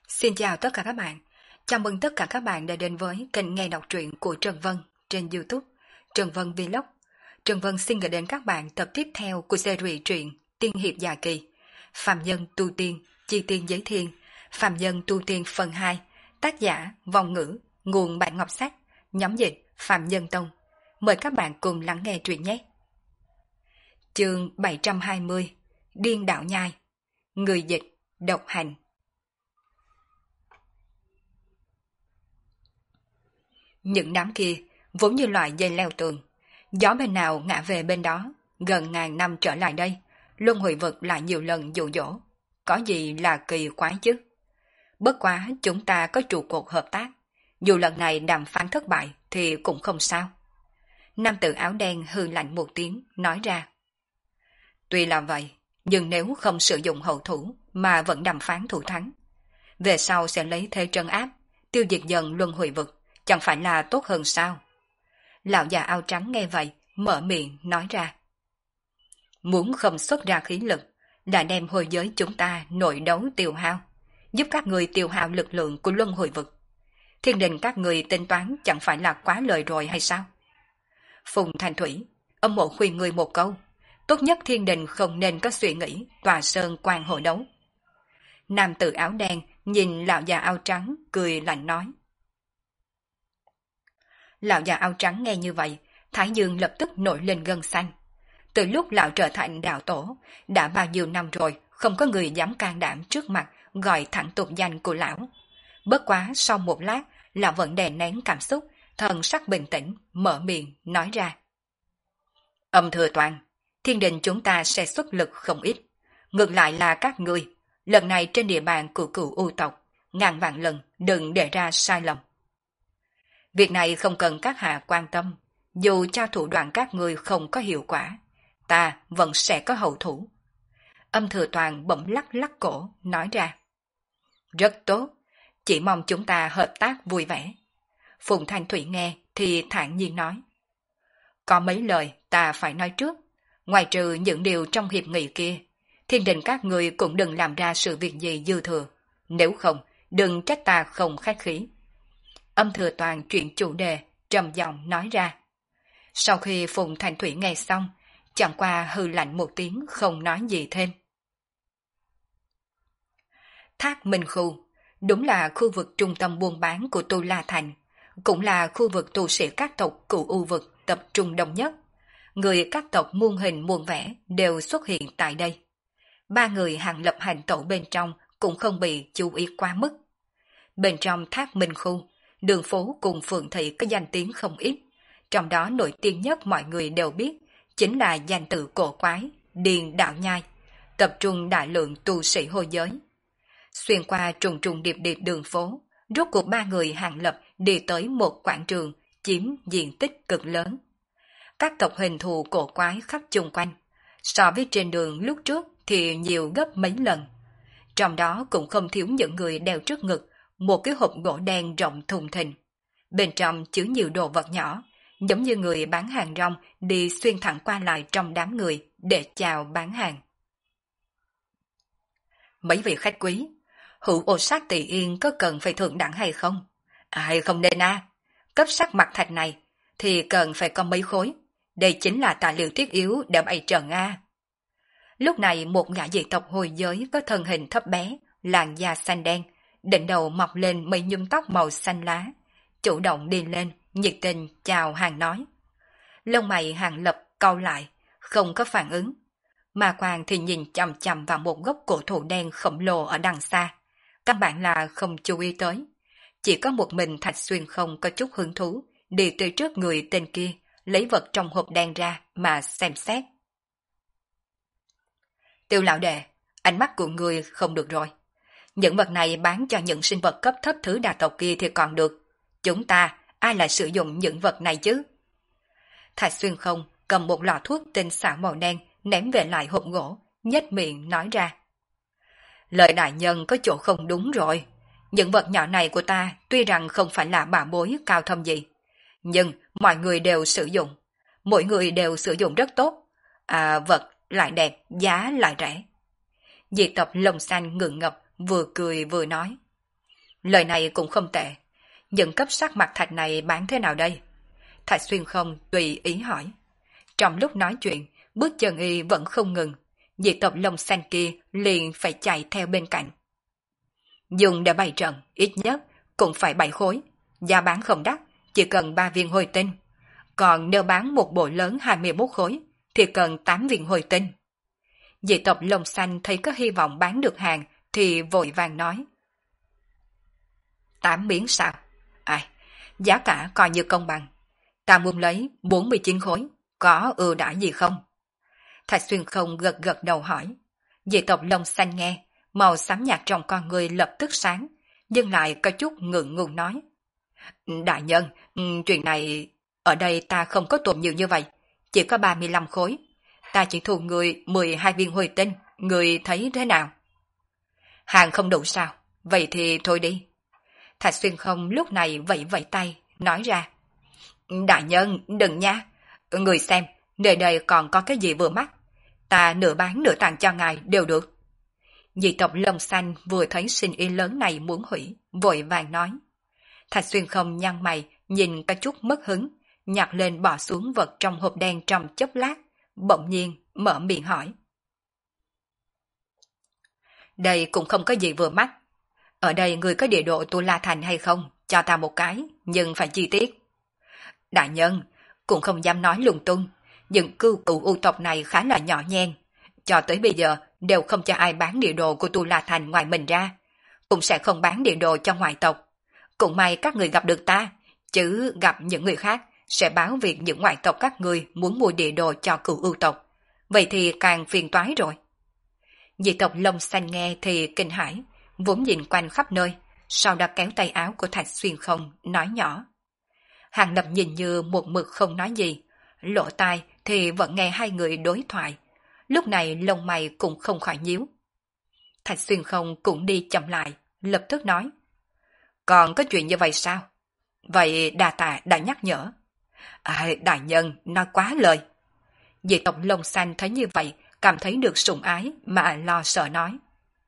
Xin chào tất cả các bạn. Chào mừng tất cả các bạn đã đến với kênh nghe đọc truyện của Trần Vân trên YouTube, Trần Vân Vlog. Trần Vân xin gửi đến các bạn tập tiếp theo của series truyện Tiên hiệp dạ kỳ, Phạm nhân tu tiên, chi tiên giới thiên, Phạm nhân tu tiên phần 2, tác giả Vong Ngữ, nguồn bản ngọc sách, nhóm dịch Phạm Nhân Tông. Mời các bạn cùng lắng nghe truyện nhé. Chương 720, Điên đạo nhai. Người dịch độc hành. Những đám kia vốn như loại dây leo tường, gió bên nào ngã về bên đó. Gần ngàn năm trở lại đây, luân hồi vực lại nhiều lần dụ dỗ, có gì là kỳ quái chứ? Bất quá chúng ta có trụ cột hợp tác, dù lần này đàm phán thất bại thì cũng không sao. Nam tử áo đen hừ lạnh một tiếng, nói ra. Tuy là vậy, nhưng nếu không sử dụng hậu thủ mà vẫn đàm phán thủ thắng, về sau sẽ lấy thế trấn áp, tiêu diệt dần luân hồi vực, chẳng phải là tốt hơn sao? Lão già áo trắng nghe vậy, mở miệng nói ra. Muốn không xuất ra khí lực, đã đem hồi giới chúng ta nội đấu tiêu hao, giúp các người tiêu hao lực lượng của luân hồi vực. Thiên đình các người tính toán chẳng phải là quá lời rồi hay sao? Phùng Thanh Thủy, âm mộ khuyên người một câu, tốt nhất thiên đình không nên có suy nghĩ tòa sơn quan hộ đấu. Nam tử áo đen nhìn lão già áo trắng cười lạnh nói. Lão già áo trắng nghe như vậy, thái dương lập tức nổi lên gân xanh. Từ lúc lão trở thành đạo tổ, đã bao nhiêu năm rồi, không có người dám can đảm trước mặt gọi thẳng tục danh của lão. Bất quá sau một lát, lão vẫn đè nén cảm xúc, thần sắc bình tĩnh, mở miệng, nói ra. Âm thừa toàn, thiên đình chúng ta sẽ xuất lực không ít. Ngược lại là các ngươi, lần này trên địa bàn của cửu u tộc, ngàn vạn lần đừng để ra sai lầm. Việc này không cần các hạ quan tâm, dù cho thủ đoạn các người không có hiệu quả, ta vẫn sẽ có hậu thủ. Âm thừa toàn bỗng lắc lắc cổ, nói ra. Rất tốt, chỉ mong chúng ta hợp tác vui vẻ. Phùng Thanh Thủy nghe thì thản nhiên nói. Có mấy lời ta phải nói trước, ngoài trừ những điều trong hiệp nghị kia, thiên đình các người cũng đừng làm ra sự việc gì dư thừa, nếu không, đừng trách ta không khách khí. Âm thừa toàn chuyển chủ đề, trầm giọng nói ra. Sau khi Phùng Thanh Thủy nghe xong, chẳng qua hừ lạnh một tiếng không nói gì thêm. Thác Minh Khu, đúng là khu vực trung tâm buôn bán của Tu La Thành, cũng là khu vực tu sĩ các tộc Cửu U vực tập trung đông nhất. Người các tộc muôn hình muôn vẻ đều xuất hiện tại đây. Ba người hàng lập hành tẩu bên trong cũng không bị chú ý quá mức. Bên trong Thác Minh Khu, đường phố cùng phường thị có danh tiếng không ít, trong đó nổi tiếng nhất mọi người đều biết chính là danh tự cổ quái Điền Đạo Nhai, tập trung đại lượng tu sĩ hôi giới. Xuyên qua trùng trùng điệp điệp đường phố, rốt cuộc ba người hàng lập đi tới một quảng trường chiếm diện tích cực lớn. Các tộc hình thù cổ quái khắp chung quanh, so với trên đường lúc trước thì nhiều gấp mấy lần. Trong đó cũng không thiếu những người đeo trước ngực một cái hộp gỗ đen rộng thùng thình. Bên trong chứa nhiều đồ vật nhỏ, giống như người bán hàng rong đi xuyên thẳng qua lại trong đám người để chào bán hàng. Mấy vị khách quý, hữu ô sát Tỳ Yên có cần phải thượng đẳng hay không? Hay không nên cấp sắc mặt thạch này thì cần phải có mấy khối. Đây chính là tài liệu thiết yếu để bày trận Lúc này một gã dị tộc hồi giới có thân hình thấp bé, làn da xanh đen, đỉnh đầu mọc lên mấy nhúm tóc màu xanh lá, chủ động đi lên, nhiệt tình chào hàng nói. Lông mày hàng lập cau lại, không có phản ứng. Mà Quang thì nhìn chằm chằm vào một gốc cổ thụ đen khổng lồ ở đằng xa. Căn bản là không chú ý tới. Chỉ có một mình Thạch Xuyên không có chút hứng thú, đi tới trước người tên kia, lấy vật trong hộp đen ra mà xem xét. Tiêu lão đệ, ánh mắt của người không được rồi. Những vật này bán cho những sinh vật cấp thấp thứ đa tộc kia thì còn được. Chúng ta, ai lại sử dụng những vật này chứ? Thạch Xuyên không cầm một lọ thuốc tinh xảo màu đen ném về lại hộp gỗ, nhếch miệng nói ra. Lời đại nhân có chỗ không đúng rồi. Những vật nhỏ này của ta tuy rằng không phải là bảo bối cao thâm gì, nhưng mọi người đều sử dụng. Mỗi người đều sử dụng rất tốt. Vật lại đẹp, giá lại rẻ. Dị tộc lông xanh ngượng ngập, vừa cười vừa nói. Lời này cũng không tệ. Những cấp sắc mặt thạch này bán thế nào đây? Thạch Xuyên không tùy ý hỏi. Trong lúc nói chuyện, bước chân y vẫn không ngừng. Dị tộc lông xanh kia liền phải chạy theo bên cạnh. Dùng để bày trận, ít nhất cũng phải 7 khối. Giá bán không đắt, chỉ cần 3 viên hồi tinh. Còn nếu bán một bộ lớn 21 khối, thì cần 8 viên hồi tinh. Dị tộc lông xanh thấy có hy vọng bán được hàng, thì vội vàng nói. 8 miếng sao? Ai, giá cả coi như công bằng. Ta muốn lấy 49 khối, có ưu đãi gì không? Thạch Xuyên không gật gật đầu hỏi. Dị tộc lông xanh nghe, màu xám nhạt trong con người lập tức sáng, nhưng lại có chút ngượng ngùng nói. Đại nhân, chuyện này, ở đây ta không có tồn nhiều như vậy, chỉ có 35 khối. Ta chỉ thu người 12 viên hồi tinh, người thấy thế nào? Hàng không đủ sao? Vậy thì thôi đi. Thạch Xuyên không lúc này vẫy vẫy tay, nói ra. Đại nhân, đừng nha. Người xem, nơi đây còn có cái gì vừa mắt. Ta nửa bán nửa tặng cho ngài đều được. Dị tộc lông xanh vừa thấy sinh ý lớn này muốn hủy, vội vàng nói. Thạch Xuyên không nhăn mày, nhìn có chút mất hứng, nhặt lên bỏ xuống vật trong hộp đen trong chốc lát, bỗng nhiên mở miệng hỏi. Đây cũng không có gì vừa mắt. Ở đây người có địa độ Tu La Thành hay không? Cho ta một cái, nhưng phải chi tiết. Đại nhân, cũng không dám nói lung tung. Những cưu cựu u tộc này khá là nhỏ nhen. Cho tới bây giờ đều không cho ai bán địa đồ của Tu La Thành ngoài mình ra. Cũng sẽ không bán địa đồ cho ngoại tộc. Cũng may các người gặp được ta, chứ gặp những người khác sẽ báo việc những ngoại tộc các người muốn mua địa đồ cho cựu ưu tộc. Vậy thì càng phiền toái rồi. Dị tộc lông xanh nghe thì kinh hãi, vốn nhìn quanh khắp nơi, sau đó kéo tay áo của Thạch Xuyên không, nói nhỏ. Hàng Lập nhìn như một mực không nói gì, lỗ tai thì vẫn nghe hai người đối thoại. Lúc này lông mày cũng không khỏi nhíu. Thạch Xuyên không cũng đi chậm lại, lập tức nói. Còn có chuyện như vậy sao? Vậy đà tạ đã nhắc nhở. Đại nhân nói quá lời. Dị tộc lông xanh thấy như vậy, cảm thấy được sủng ái mà lo sợ nói.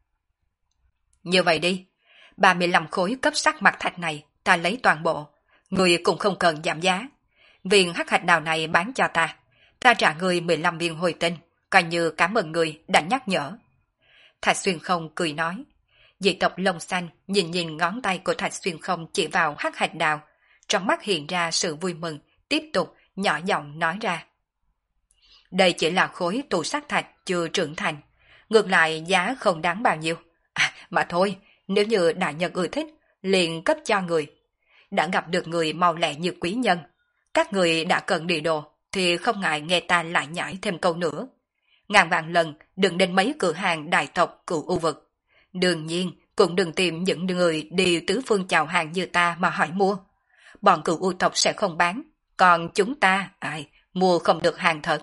Như vậy đi, 35 khối cấp sắc mặt thạch này ta lấy toàn bộ, người cũng không cần giảm giá. Viên hắc hạch đào này bán cho ta trả người 15 viên hồi tinh, coi như cảm ơn người đã nhắc nhở. Thạch Xuyên không cười nói. Dị tộc lông xanh nhìn nhìn ngón tay của Thạch Xuyên không chỉ vào hắc hạch đào, trong mắt hiện ra sự vui mừng, tiếp tục nhỏ giọng nói ra. Đây chỉ là khối tù sắc thạch chưa trưởng thành, ngược lại giá không đáng bao nhiêu. Mà thôi, nếu như đại nhân ưa thích, liền cấp cho người. Đã gặp được người mau lẹ như quý nhân, các người đã cần địa đồ, thì không ngại nghe ta lại nhảy thêm câu nữa. Ngàn vạn lần đừng đến mấy cửa hàng đại tộc cựu u vực. Đương nhiên cũng đừng tìm những người đi tứ phương chào hàng như ta mà hỏi mua. Bọn cựu u tộc sẽ không bán, còn chúng ta, mua không được hàng thật.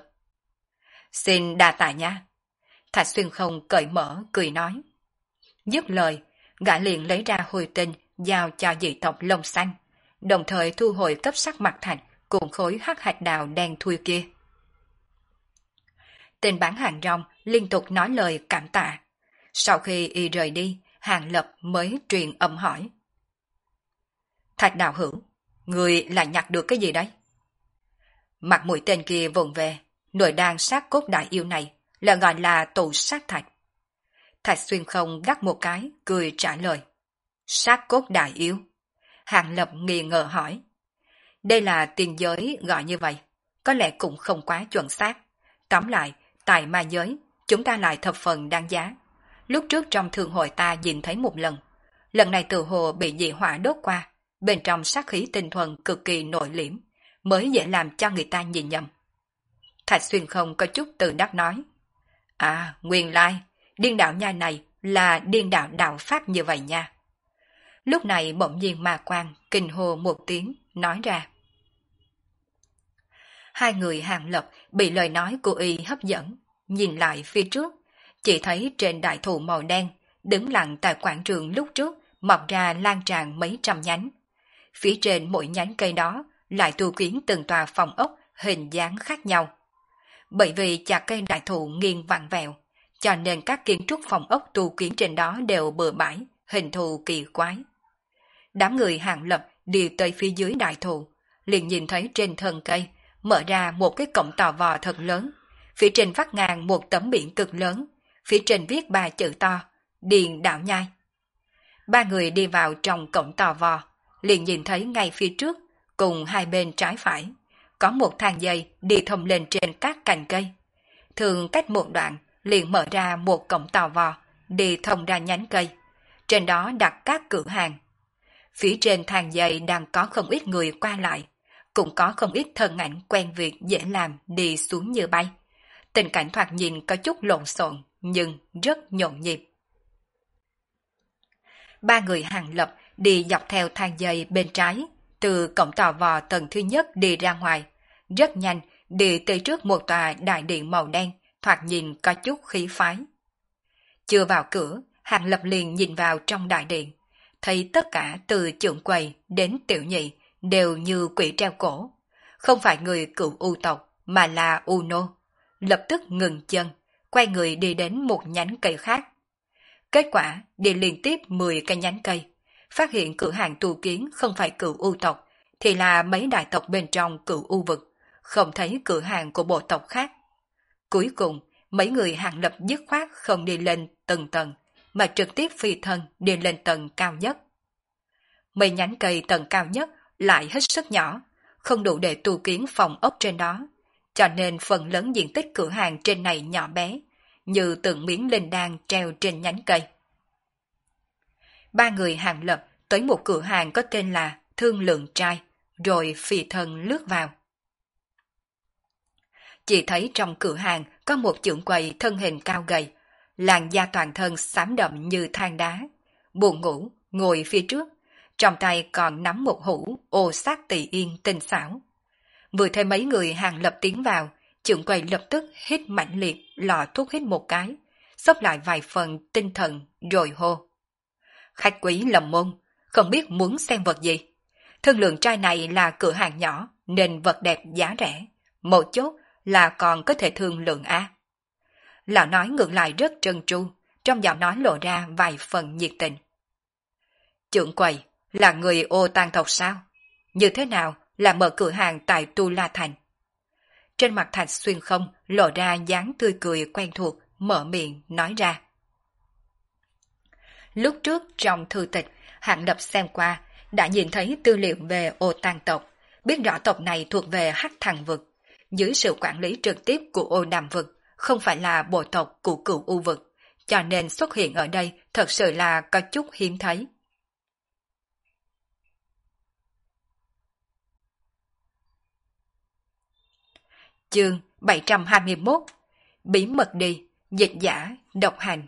Xin đa tạ nha. Thạch Xuyên không cởi mở, cười nói. Dứt lời, gã liền lấy ra hồi tinh, giao cho dị tộc lông xanh, đồng thời thu hồi cấp sắc mặt thạch cùng khối hắc hạch đào đen thui kia. Tên bán hàng rong liên tục nói lời cảm tạ. Sau khi y rời đi, Hàng Lập mới truyền âm hỏi. Thạch đạo hữu, người lại nhặt được cái gì đấy? Mặt mũi tên kia vồn về, nội đan sát cốt đại yêu này là gọi là tụ sát thạch. Thạch Xuyên không gắt một cái, cười trả lời. Sát cốt đại yêu. Hàng Lập nghi ngờ hỏi. Đây là tiên giới gọi như vậy, có lẽ cũng không quá chuẩn xác. Tóm lại, tại ma giới, chúng ta lại thập phần đáng giá. Lúc trước trong thương hội ta nhìn thấy một lần. Lần này tự hồ bị dị hỏa đốt qua, bên trong sát khí tinh thuần cực kỳ nội liễm, mới dễ làm cho người ta nhìn nhầm. Thạch Xuyên không có chút tự đắc nói. Nguyên lai, điên đạo nha này là điên đạo đạo pháp như vậy nha. Lúc này bỗng nhiên ma quang kinh hô một tiếng, nói ra. Hai người Hàng Lập bị lời nói của y hấp dẫn, nhìn lại phía trước, chỉ thấy trên đại thụ màu đen, đứng lặng tại quảng trường lúc trước, mọc ra lan tràn mấy trăm nhánh. Phía trên mỗi nhánh cây đó lại tu kiến từng tòa phòng ốc hình dáng khác nhau. Bởi vì chạc cây đại thụ nghiêng vặn vẹo, cho nên các kiến trúc phòng ốc tu kiến trên đó đều bừa bãi, hình thù kỳ quái. đám người Hàng Lập đi tới phía dưới đại thụ, liền nhìn thấy trên thân cây mở ra một cái cổng tò vò thật lớn, phía trên vắt ngang một tấm biển cực lớn, phía trên viết 3 chữ to: Điền Đạo Nhai. Ba người đi vào trong cổng tò vò, liền nhìn thấy ngay phía trước, cùng hai bên trái phải, có một thang dây đi thông lên trên các cành cây. Thường cách một đoạn liền mở ra một cổng tò vò, đi thông ra nhánh cây. Trên đó đặt các cửa hàng. Phía trên thang dây đang có không ít người qua lại, cũng có không ít thân ảnh quen việc dễ làm đi xuống như bay. Tình cảnh thoạt nhìn có chút lộn xộn, nhưng rất nhộn nhịp. Ba người Hàng Lập đi dọc theo thang dây bên trái, từ cổng tò vò tầng thứ nhất đi ra ngoài. Rất nhanh, đi tới trước một tòa đại điện màu đen, thoạt nhìn có chút khí phái. Chưa vào cửa, Hàng Lập liền nhìn vào trong đại điện, thấy tất cả từ trưởng quầy đến tiểu nhị đều như quỷ treo cổ. Không phải người cựu U tộc, mà là U nô. Lập tức ngừng chân, quay người đi đến một nhánh cây khác. Kết quả, đi liên tiếp 10 cái nhánh cây, phát hiện cửa hàng tu kiến không phải cựu U tộc, thì là mấy đại tộc bên trong cựu U vực, không thấy cửa hàng của bộ tộc khác. Cuối cùng, mấy người Hàng Lập dứt khoát không đi lên từng tầng, mà trực tiếp phi thân đi lên tầng cao nhất. Mấy nhánh cây tầng cao nhất lại hết sức nhỏ, không đủ để tu kiến phòng ốc trên đó, cho nên phần lớn diện tích cửa hàng trên này nhỏ bé, như từng miếng linh đan treo trên nhánh cây. Ba người Hàng Lập tới một cửa hàng có tên là Thương Lượng Trai, rồi phi thân lướt vào. Chỉ thấy trong cửa hàng có một trưởng quầy thân hình cao gầy, làn da toàn thân xám đậm như than đá, buồn ngủ, ngồi phía trước, trong tay còn nắm một hũ ô sát tỳ yên tinh xảo. Vừa thấy mấy người Hàng Lập tiến vào, trưởng quầy lập tức hít mạnh liệt, lọ thuốc hít một cái, xốc lại vài phần tinh thần rồi hô: Khách quý lầm môn, không biết muốn xem vật gì. Thương Lượng Trai này là cửa hàng nhỏ nên vật đẹp giá rẻ, một chốt là còn có thể thương lượng á. Lão nói ngược lại rất trơn tru, trong giọng nói lộ ra vài phần nhiệt tình. Trưởng quầy là người Ô Tang tộc sao? Như thế nào là mở cửa hàng tại Tu La Thành? Trên mặt Thạch Xuyên Không lộ ra dáng tươi cười quen thuộc, mở miệng nói ra. Lúc trước trong thư tịch, Hạng Lập xem qua, đã nhìn thấy tư liệu về Ô Tang tộc, biết rõ tộc này thuộc về Hắc Thần vực, dưới sự quản lý trực tiếp của Ô Đàm vực, không phải là bộ tộc của Cửu U vực, cho nên xuất hiện ở đây thật sự là có chút hiếm thấy. Chương 721: Bí mật đi, dịch giả, độc hành.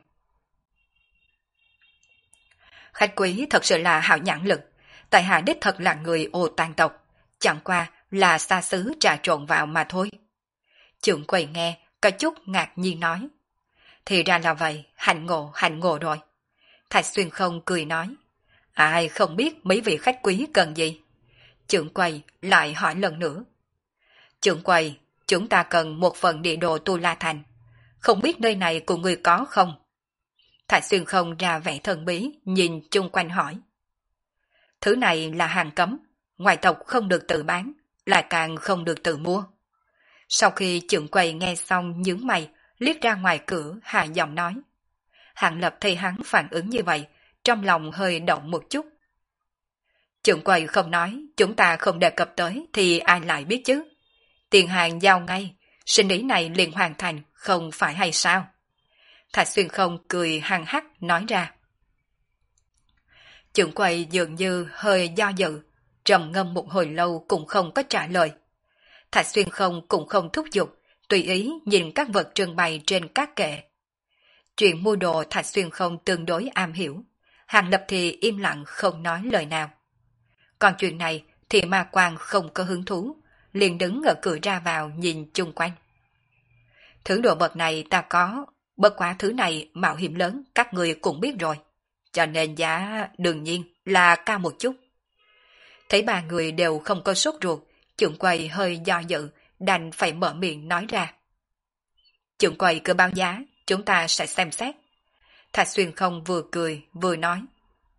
Khách quý thật sự là hảo nhãn lực, tại hạ đích thật là người Ô Tang tộc, chẳng qua là xa xứ trà trộn vào mà thôi. Trưởng quầy nghe, có chút ngạc nhiên nói. Thì ra là vậy, hạnh ngộ rồi. Thạch Xuyên Không cười nói. Ai không biết mấy vị khách quý cần gì? Trưởng quầy lại hỏi lần nữa. Trưởng quầy, chúng ta cần một phần địa đồ Tu La Thành. Không biết nơi này của người có không? Thạch Xuyên Không ra vẻ thần bí, nhìn chung quanh hỏi. Thứ này là hàng cấm, ngoại tộc không được tự bán, lại càng không được tự mua. Sau khi trưởng quầy nghe xong nhướng mày, liếc ra ngoài cửa hạ giọng nói. Hạng Lập thấy hắn phản ứng như vậy, trong lòng hơi động một chút. Trưởng quầy không nói, chúng ta không đề cập tới thì ai lại biết chứ. Tiền hàng giao ngay, sinh ý này liền hoàn thành, không phải hay sao? Thạch Xuyên Không cười hăng hắc nói ra. Trưởng quầy dường như hơi do dự, trầm ngâm một hồi lâu cũng không có trả lời. Thạch Xuyên Không cũng không thúc giục, tùy ý nhìn các vật trưng bày trên các kệ. Chuyện mua đồ Thạch Xuyên Không tương đối am hiểu, Hàng Lập thì im lặng không nói lời nào. Còn chuyện này thì Ma Quang không có hứng thú, liền đứng ở cửa ra vào nhìn chung quanh. Thứ đồ vật này ta có, bất quá thứ này mạo hiểm lớn các người cũng biết rồi, cho nên giá đương nhiên là cao một chút. Thấy ba người đều không có sốt ruột, trưởng quầy hơi do dự, đành phải mở miệng nói ra. Trưởng quầy cứ báo giá, chúng ta sẽ xem xét. Thạch Xuyên Không vừa cười vừa nói.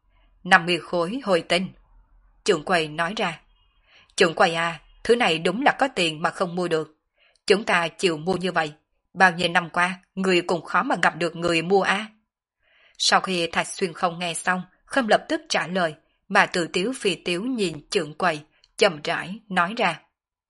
50 khối hồi tinh. Trưởng quầy nói ra. Trưởng quầy à, thứ này đúng là có tiền mà không mua được. Chúng ta chịu mua như vậy. Bao nhiêu năm qua, người cũng khó mà gặp được người mua a. Sau khi Thạch Xuyên không nghe xong, không lập tức trả lời, mà tự tiếu phi tiếu nhìn trưởng quầy, chậm rãi nói ra.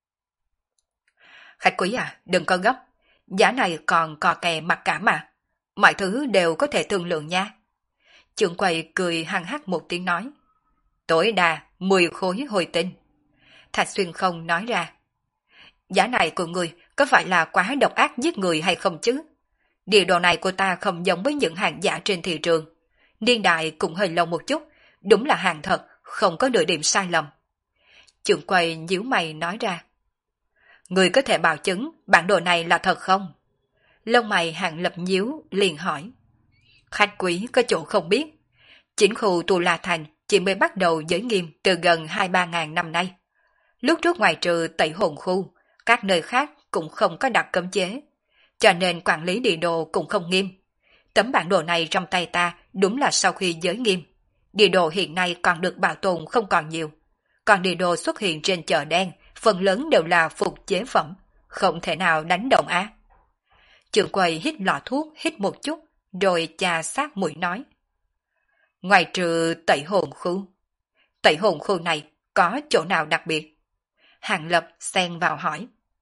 Khách quý à, đừng có gấp. Giá này còn cò kè mặc cả mà. Mọi thứ đều có thể thương lượng nha. Trưởng quầy cười hăng hắc một tiếng nói. Tối đa 10 khối hồi tinh. Thạch Xuyên không nói ra. Giá này của người có phải là quá độc ác giết người hay không chứ? Địa đồ này của ta không giống với những hàng giả trên thị trường. Niên đại cũng hơi lâu một chút, đúng là hàng thật, không có nửa điểm sai lầm. Trưởng quầy nhíu mày nói ra. Người có thể bảo chứng bản đồ này là thật không? Lông mày Hàng Lập nhíu liền hỏi. Khách quý có chỗ không biết. Chính khu Tu La Thành chỉ mới bắt đầu giới nghiêm từ gần 2-3 ngàn năm nay. Lúc trước ngoài trừ Tẩy Hồn khu, các nơi khác cũng không có đặt cấm chế. Cho nên quản lý địa đồ cũng không nghiêm. Tấm bản đồ này trong tay ta đúng là sau khi giới nghiêm. Địa đồ hiện nay còn được bảo tồn không còn nhiều. Còn địa đồ xuất hiện trên chợ đen, phần lớn đều là phục chế phẩm, không thể nào đánh động á. Trưởng quầy hít lọ thuốc, hít một chút, rồi chà sát mũi nói. Ngoài trừ Tẩy Hồn khu. Tẩy Hồn khu này có chỗ nào đặc biệt? Hàng Lập xen vào hỏi.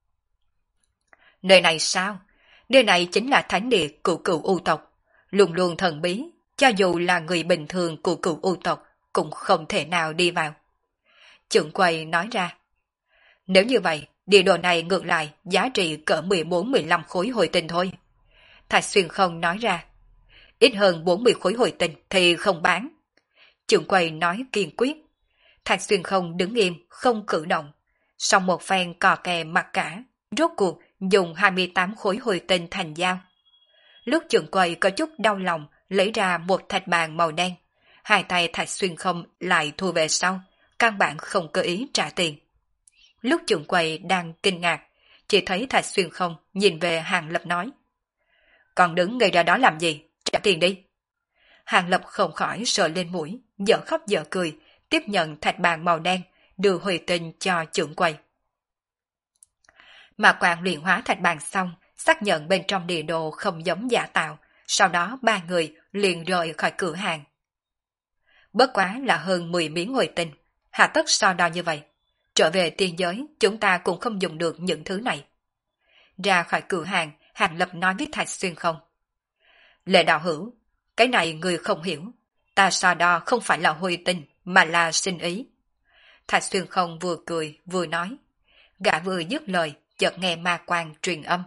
Nơi này sao? Nơi này chính là thánh địa của cửu u tộc. Luôn luôn thần bí, cho dù là người bình thường của cửu u tộc cũng không thể nào đi vào. Trưởng quầy nói ra. Nếu như vậy, địa đồ này ngược lại giá trị cỡ 14-15 khối hồi tinh thôi. Thạch Xuyên không nói ra. Ít hơn 40 khối hồi tinh thì không bán. Trưởng quầy nói kiên quyết. Thạch Xuyên không đứng im, không cử động. Sau một phen cò kè mặc cả, rốt cuộc dùng 28 khối hồi tinh thành dao. Lúc trưởng quầy có chút đau lòng, lấy ra một thạch bàn màu đen. Hai tay Thạch Xuyên không lại thu về sau, căn bản không cơ ý trả tiền. Lúc trưởng quầy đang kinh ngạc, chỉ thấy Thạch Xuyên không nhìn về Hàng Lập nói. Còn đứng ngay ra đó làm gì? Trả tiền đi. Hàng Lập không khỏi sờ lên mũi, dở khóc dở cười, tiếp nhận thạch bàn màu đen, đưa hồi tinh cho trưởng quầy. Mà Quang luyện hóa thạch bàn xong, xác nhận bên trong địa đồ không giống giả tạo, sau đó ba người liền rời khỏi cửa hàng. Bất quá là hơn 10 miếng hồi tinh, hạ tất so đo như vậy. Trở về tiên giới, chúng ta cũng không dùng được những thứ này. Ra khỏi cửa hàng, Hàng Lập nói với Thạch Xuyên không. Lệ đạo hữu, cái này người không hiểu. Ta so đo không phải là hồi tinh, mà là sinh ý. Thạch Xuyên không vừa cười, vừa nói. Gã vừa dứt lời, chợt nghe ma quang truyền âm.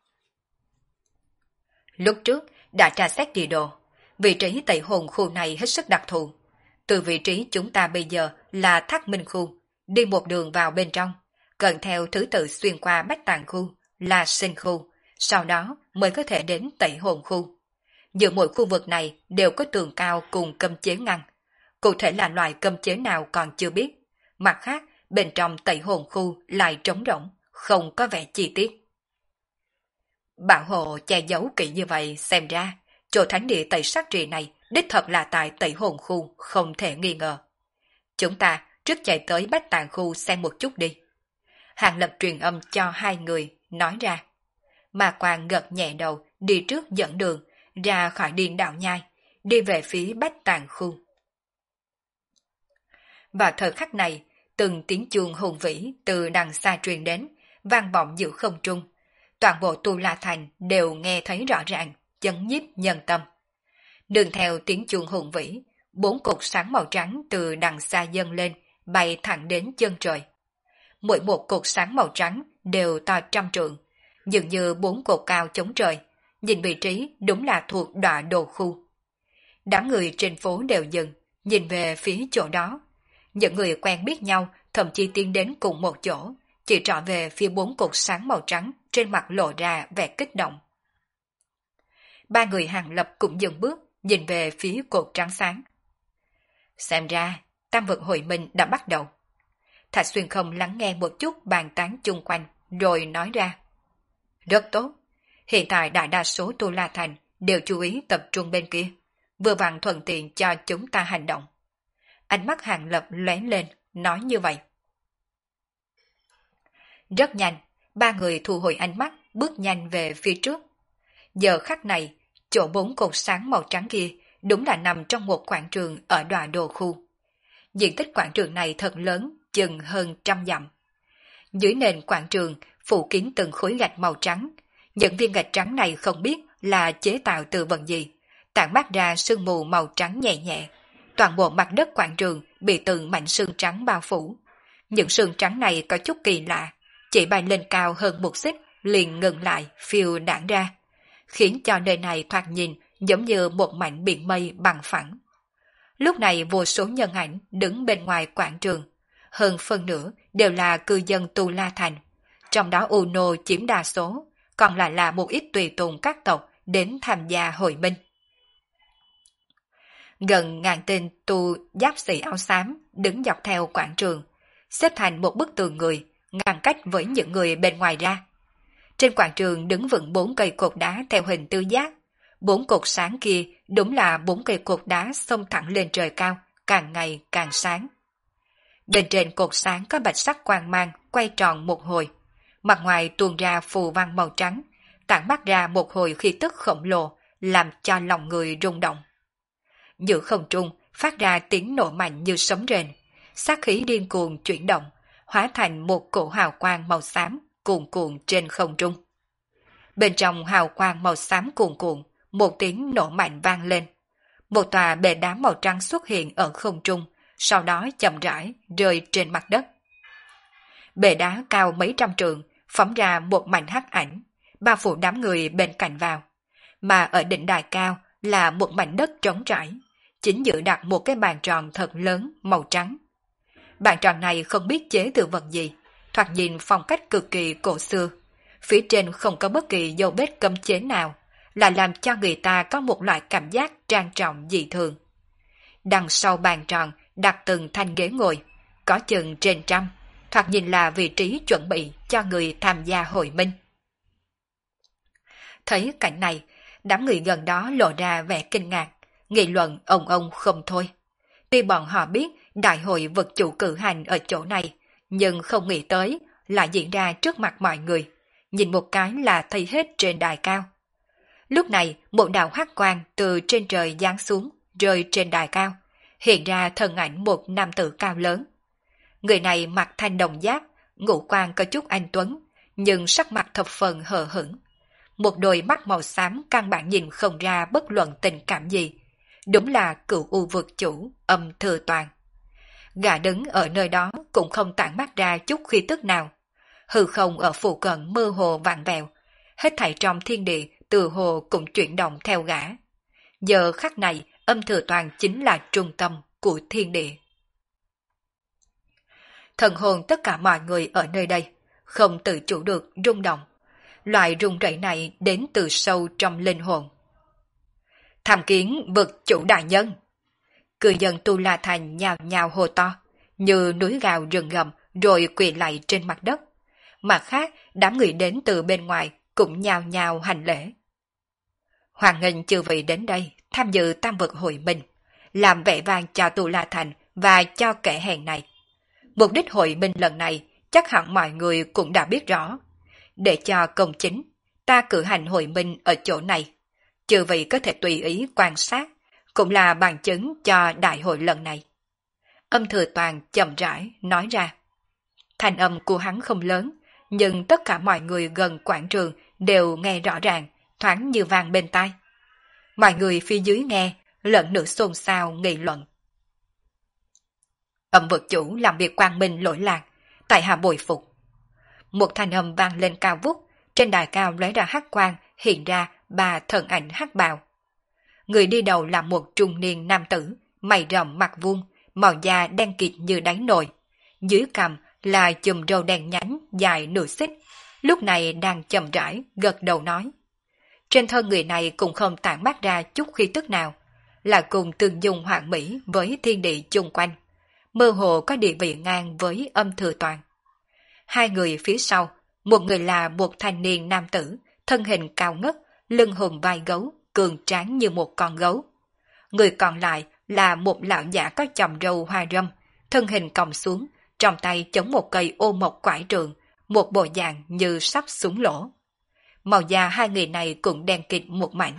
Lúc trước, đã tra xét địa đồ. Vị trí Tẩy Hồn khu này hết sức đặc thù. Từ vị trí chúng ta bây giờ là Thác Minh khu, đi một đường vào bên trong, cần theo thứ tự xuyên qua Bách Tàng khu, là Sinh khu, sau đó mới có thể đến Tẩy Hồn khu. Giữa mỗi khu vực này đều có tường cao cùng cấm chế ngăn. Cụ thể là loại cấm chế nào còn chưa biết. Mặt khác, bên trong Tẩy Hồn khu lại trống rỗng, không có vẻ chi tiết. Bảo hộ che giấu kỹ như vậy, xem ra, chỗ thánh địa Tẩy Sát Trì này đích thật là tại Tẩy Hồn khu, không thể nghi ngờ. Chúng ta trước chạy tới Bách Tàng khu xem một chút đi. Hàng Lập truyền âm cho hai người, nói ra. Ma Quang gật nhẹ đầu, đi trước dẫn đường, ra khỏi điên đạo nhai, đi về phía Bách Tàng khu. Vào thời khắc này, từng tiếng chuông hùng vĩ từ đằng xa truyền đến, vang vọng giữa không trung. Toàn bộ Tu La Thành đều nghe thấy rõ ràng, chấn nhiếp nhân tâm. Đường theo tiếng chuông hùng vĩ, 4 cột sáng màu trắng từ đằng xa dâng lên, bay thẳng đến chân trời. Mỗi một cột sáng màu trắng đều to trăm trượng, dường như 4 cột cao chống trời, nhìn vị trí đúng là thuộc Đọa Đồ khu. Đám người trên phố đều dừng, nhìn về phía chỗ đó. Những người quen biết nhau thậm chí tiến đến cùng một chỗ, chỉ trỏ về phía 4 cột sáng màu trắng, trên mặt lộ ra vẻ kích động. Ba người Hàng Lập cũng dừng bước, nhìn về phía cột trắng sáng. Xem ra, tam vực hội minh đã bắt đầu. Thạch Xuyên không lắng nghe một chút bàn tán chung quanh, rồi nói ra. Rất tốt, hiện tại đại đa số Tu La Thành đều chú ý tập trung bên kia, vừa vặn thuận tiện cho chúng ta hành động. ánh mắt Hàng Lập lóe lên, nói như vậy. Rất nhanh, ba người thu hồi ánh mắt, bước nhanh về phía trước. Giờ khắc này, chỗ 4 cột sáng màu trắng kia đúng là nằm trong một quảng trường ở Đoà Đồ khu. Diện tích quảng trường này thật lớn, chừng hơn 100 dặm. Dưới nền quảng trường phủ kín từng khối gạch màu trắng. Những viên gạch trắng này không biết là chế tạo từ vật gì, tản mát ra sương mù màu trắng nhẹ nhẹ. Toàn bộ mặt đất quảng trường bị từng mảnh sương trắng bao phủ. Những sương trắng này có chút kỳ lạ, chỉ bay lên cao hơn một xích liền ngừng lại phiêu đãng ra, khiến cho nơi này thoạt nhìn giống như một mảnh biển mây bằng phẳng. Lúc này vô số nhân ảnh đứng bên ngoài quảng trường, hơn phân nửa đều là cư dân Tu La Thành, trong đó Uno chiếm đa số, còn lại là một ít tùy tùng các tộc đến tham gia hội minh. Gần ngàn tên tu giáp sĩ áo xám đứng dọc theo quảng trường, xếp thành một bức tường người, ngăn cách với những người bên ngoài ra. Trên quảng trường đứng vững 4 cây cột đá theo hình tứ giác. 4 cột sáng kia đúng là 4 cây cột đá xông thẳng lên trời cao, càng ngày càng sáng. Bên trên cột sáng có bạch sắc quang mang quay tròn một hồi, mặt ngoài tuôn ra phù văn màu trắng, tản mát ra một hồi khí tức khổng lồ, làm cho lòng người rung động. Giữa không trung phát ra tiếng nổ mạnh như sấm rền, sát khí điên cuồng chuyển động, hóa thành một cổ hào quang màu xám cuồn cuộn trên không trung. Bên trong hào quang màu xám cuồn cuộn, một tiếng nổ mạnh vang lên. Một tòa bệ đá màu trắng xuất hiện ở không trung, sau đó chậm rãi rơi trên mặt đất. Bệ đá cao mấy trăm trượng, phóng ra một mảnh hắc ảnh, bao phủ đám người bên cạnh vào. Mà ở đỉnh đài cao là một mảnh đất trống trải, chính giữa đặt một cái bàn tròn thật lớn màu trắng. Bàn tròn này không biết chế từ vật gì, thoạt nhìn phong cách cực kỳ cổ xưa. Phía trên không có bất kỳ dấu vết cấm chế nào, là làm cho người ta có một loại cảm giác trang trọng dị thường. Đằng sau bàn tròn đặt từng thanh ghế ngồi, có chừng trên trăm, thoạt nhìn là vị trí chuẩn bị cho người tham gia hội minh. Thấy cảnh này, đám người gần đó lộ ra vẻ kinh ngạc, nghị luận ông không thôi. Tuy bọn họ biết đại hội vật chủ cử hành ở chỗ này, nhưng không nghĩ tới là diễn ra trước mặt mọi người, nhìn một cái là thấy hết trên đài cao. Lúc này, một đạo hắc quang từ trên trời giáng xuống, rơi trên đài cao, hiện ra thân ảnh một nam tử cao lớn. Người này mặc thanh đồng giáp, ngũ quan có chút anh tuấn, nhưng sắc mặt thập phần hờ hững. Một đôi mắt màu xám căn bản nhìn không ra bất luận tình cảm gì. Đúng là cựu u vực chủ Âm Thừa Toàn. Gã đứng ở nơi đó cũng không tản mát ra chút khí tức nào. Hư không ở phụ cận mơ hồ vặn vẹo, hết thảy trong thiên địa từ hồ cũng chuyển động theo gã. Giờ khắc này, Âm Thừa Toàn chính là trung tâm của thiên địa. Thần hồn tất cả mọi người ở nơi đây không tự chủ được rung động. Loại rung rẩy này đến từ sâu trong linh hồn. Tham kiến vực chủ đại nhân. Cư dân Tu La Thành nhào nhào hô to, như núi gào rừng gầm rồi quỳ lạy trên mặt đất. Mặt khác, đám người đến từ bên ngoài cũng nhào nhào hành lễ. Hoàng nghênh chư vị đến đây tham dự tam vực hội minh, làm vẻ vang cho Tu La Thành và cho kẻ hèn này. Mục đích hội minh lần này chắc hẳn mọi người cũng đã biết rõ. Để cho công chính, ta cử hành hội minh ở chỗ này. Chư vị có thể tùy ý quan sát, cũng là bằng chứng cho đại hội lần này. Âm Thừa Toàn chậm rãi nói ra. Thanh âm của hắn không lớn, nhưng tất cả mọi người gần quảng trường đều nghe rõ ràng, thoáng như vang bên tai. Mọi người phía dưới nghe, lẫn nữa xôn xao nghị luận. Âm vực chủ làm việc quang minh lỗi lạc, tại hạ bồi phục. Một thanh âm vang lên cao vút, trên đài cao lóe ra hắc quang, hiện ra 3 thân ảnh hắc bào. Người đi đầu là một trung niên nam tử, mày rậm mặt vuông, màu da đen kịt như đáy nồi. Dưới cằm là chùm râu đen nhánh dài nửa xích, lúc này đang chậm rãi gật đầu nói. Trên thân người này cũng không tản mát ra chút khí tức nào, là cùng tương dung hoàn mỹ với thiên địa chung quanh, mơ hồ có địa vị ngang với Âm Thừa Toàn. Hai người phía sau, một người là một thanh niên nam tử, thân hình cao ngất, lưng hùm vai gấu, cường tráng như một con gấu. Người còn lại là một lão giả có chòm râu hoa râm, thân hình còng xuống, trong tay chống một cây ô mộc quải trường, một bộ dạng như sắp súng lỗ. Màu da hai người này cũng đen kịt một mảnh.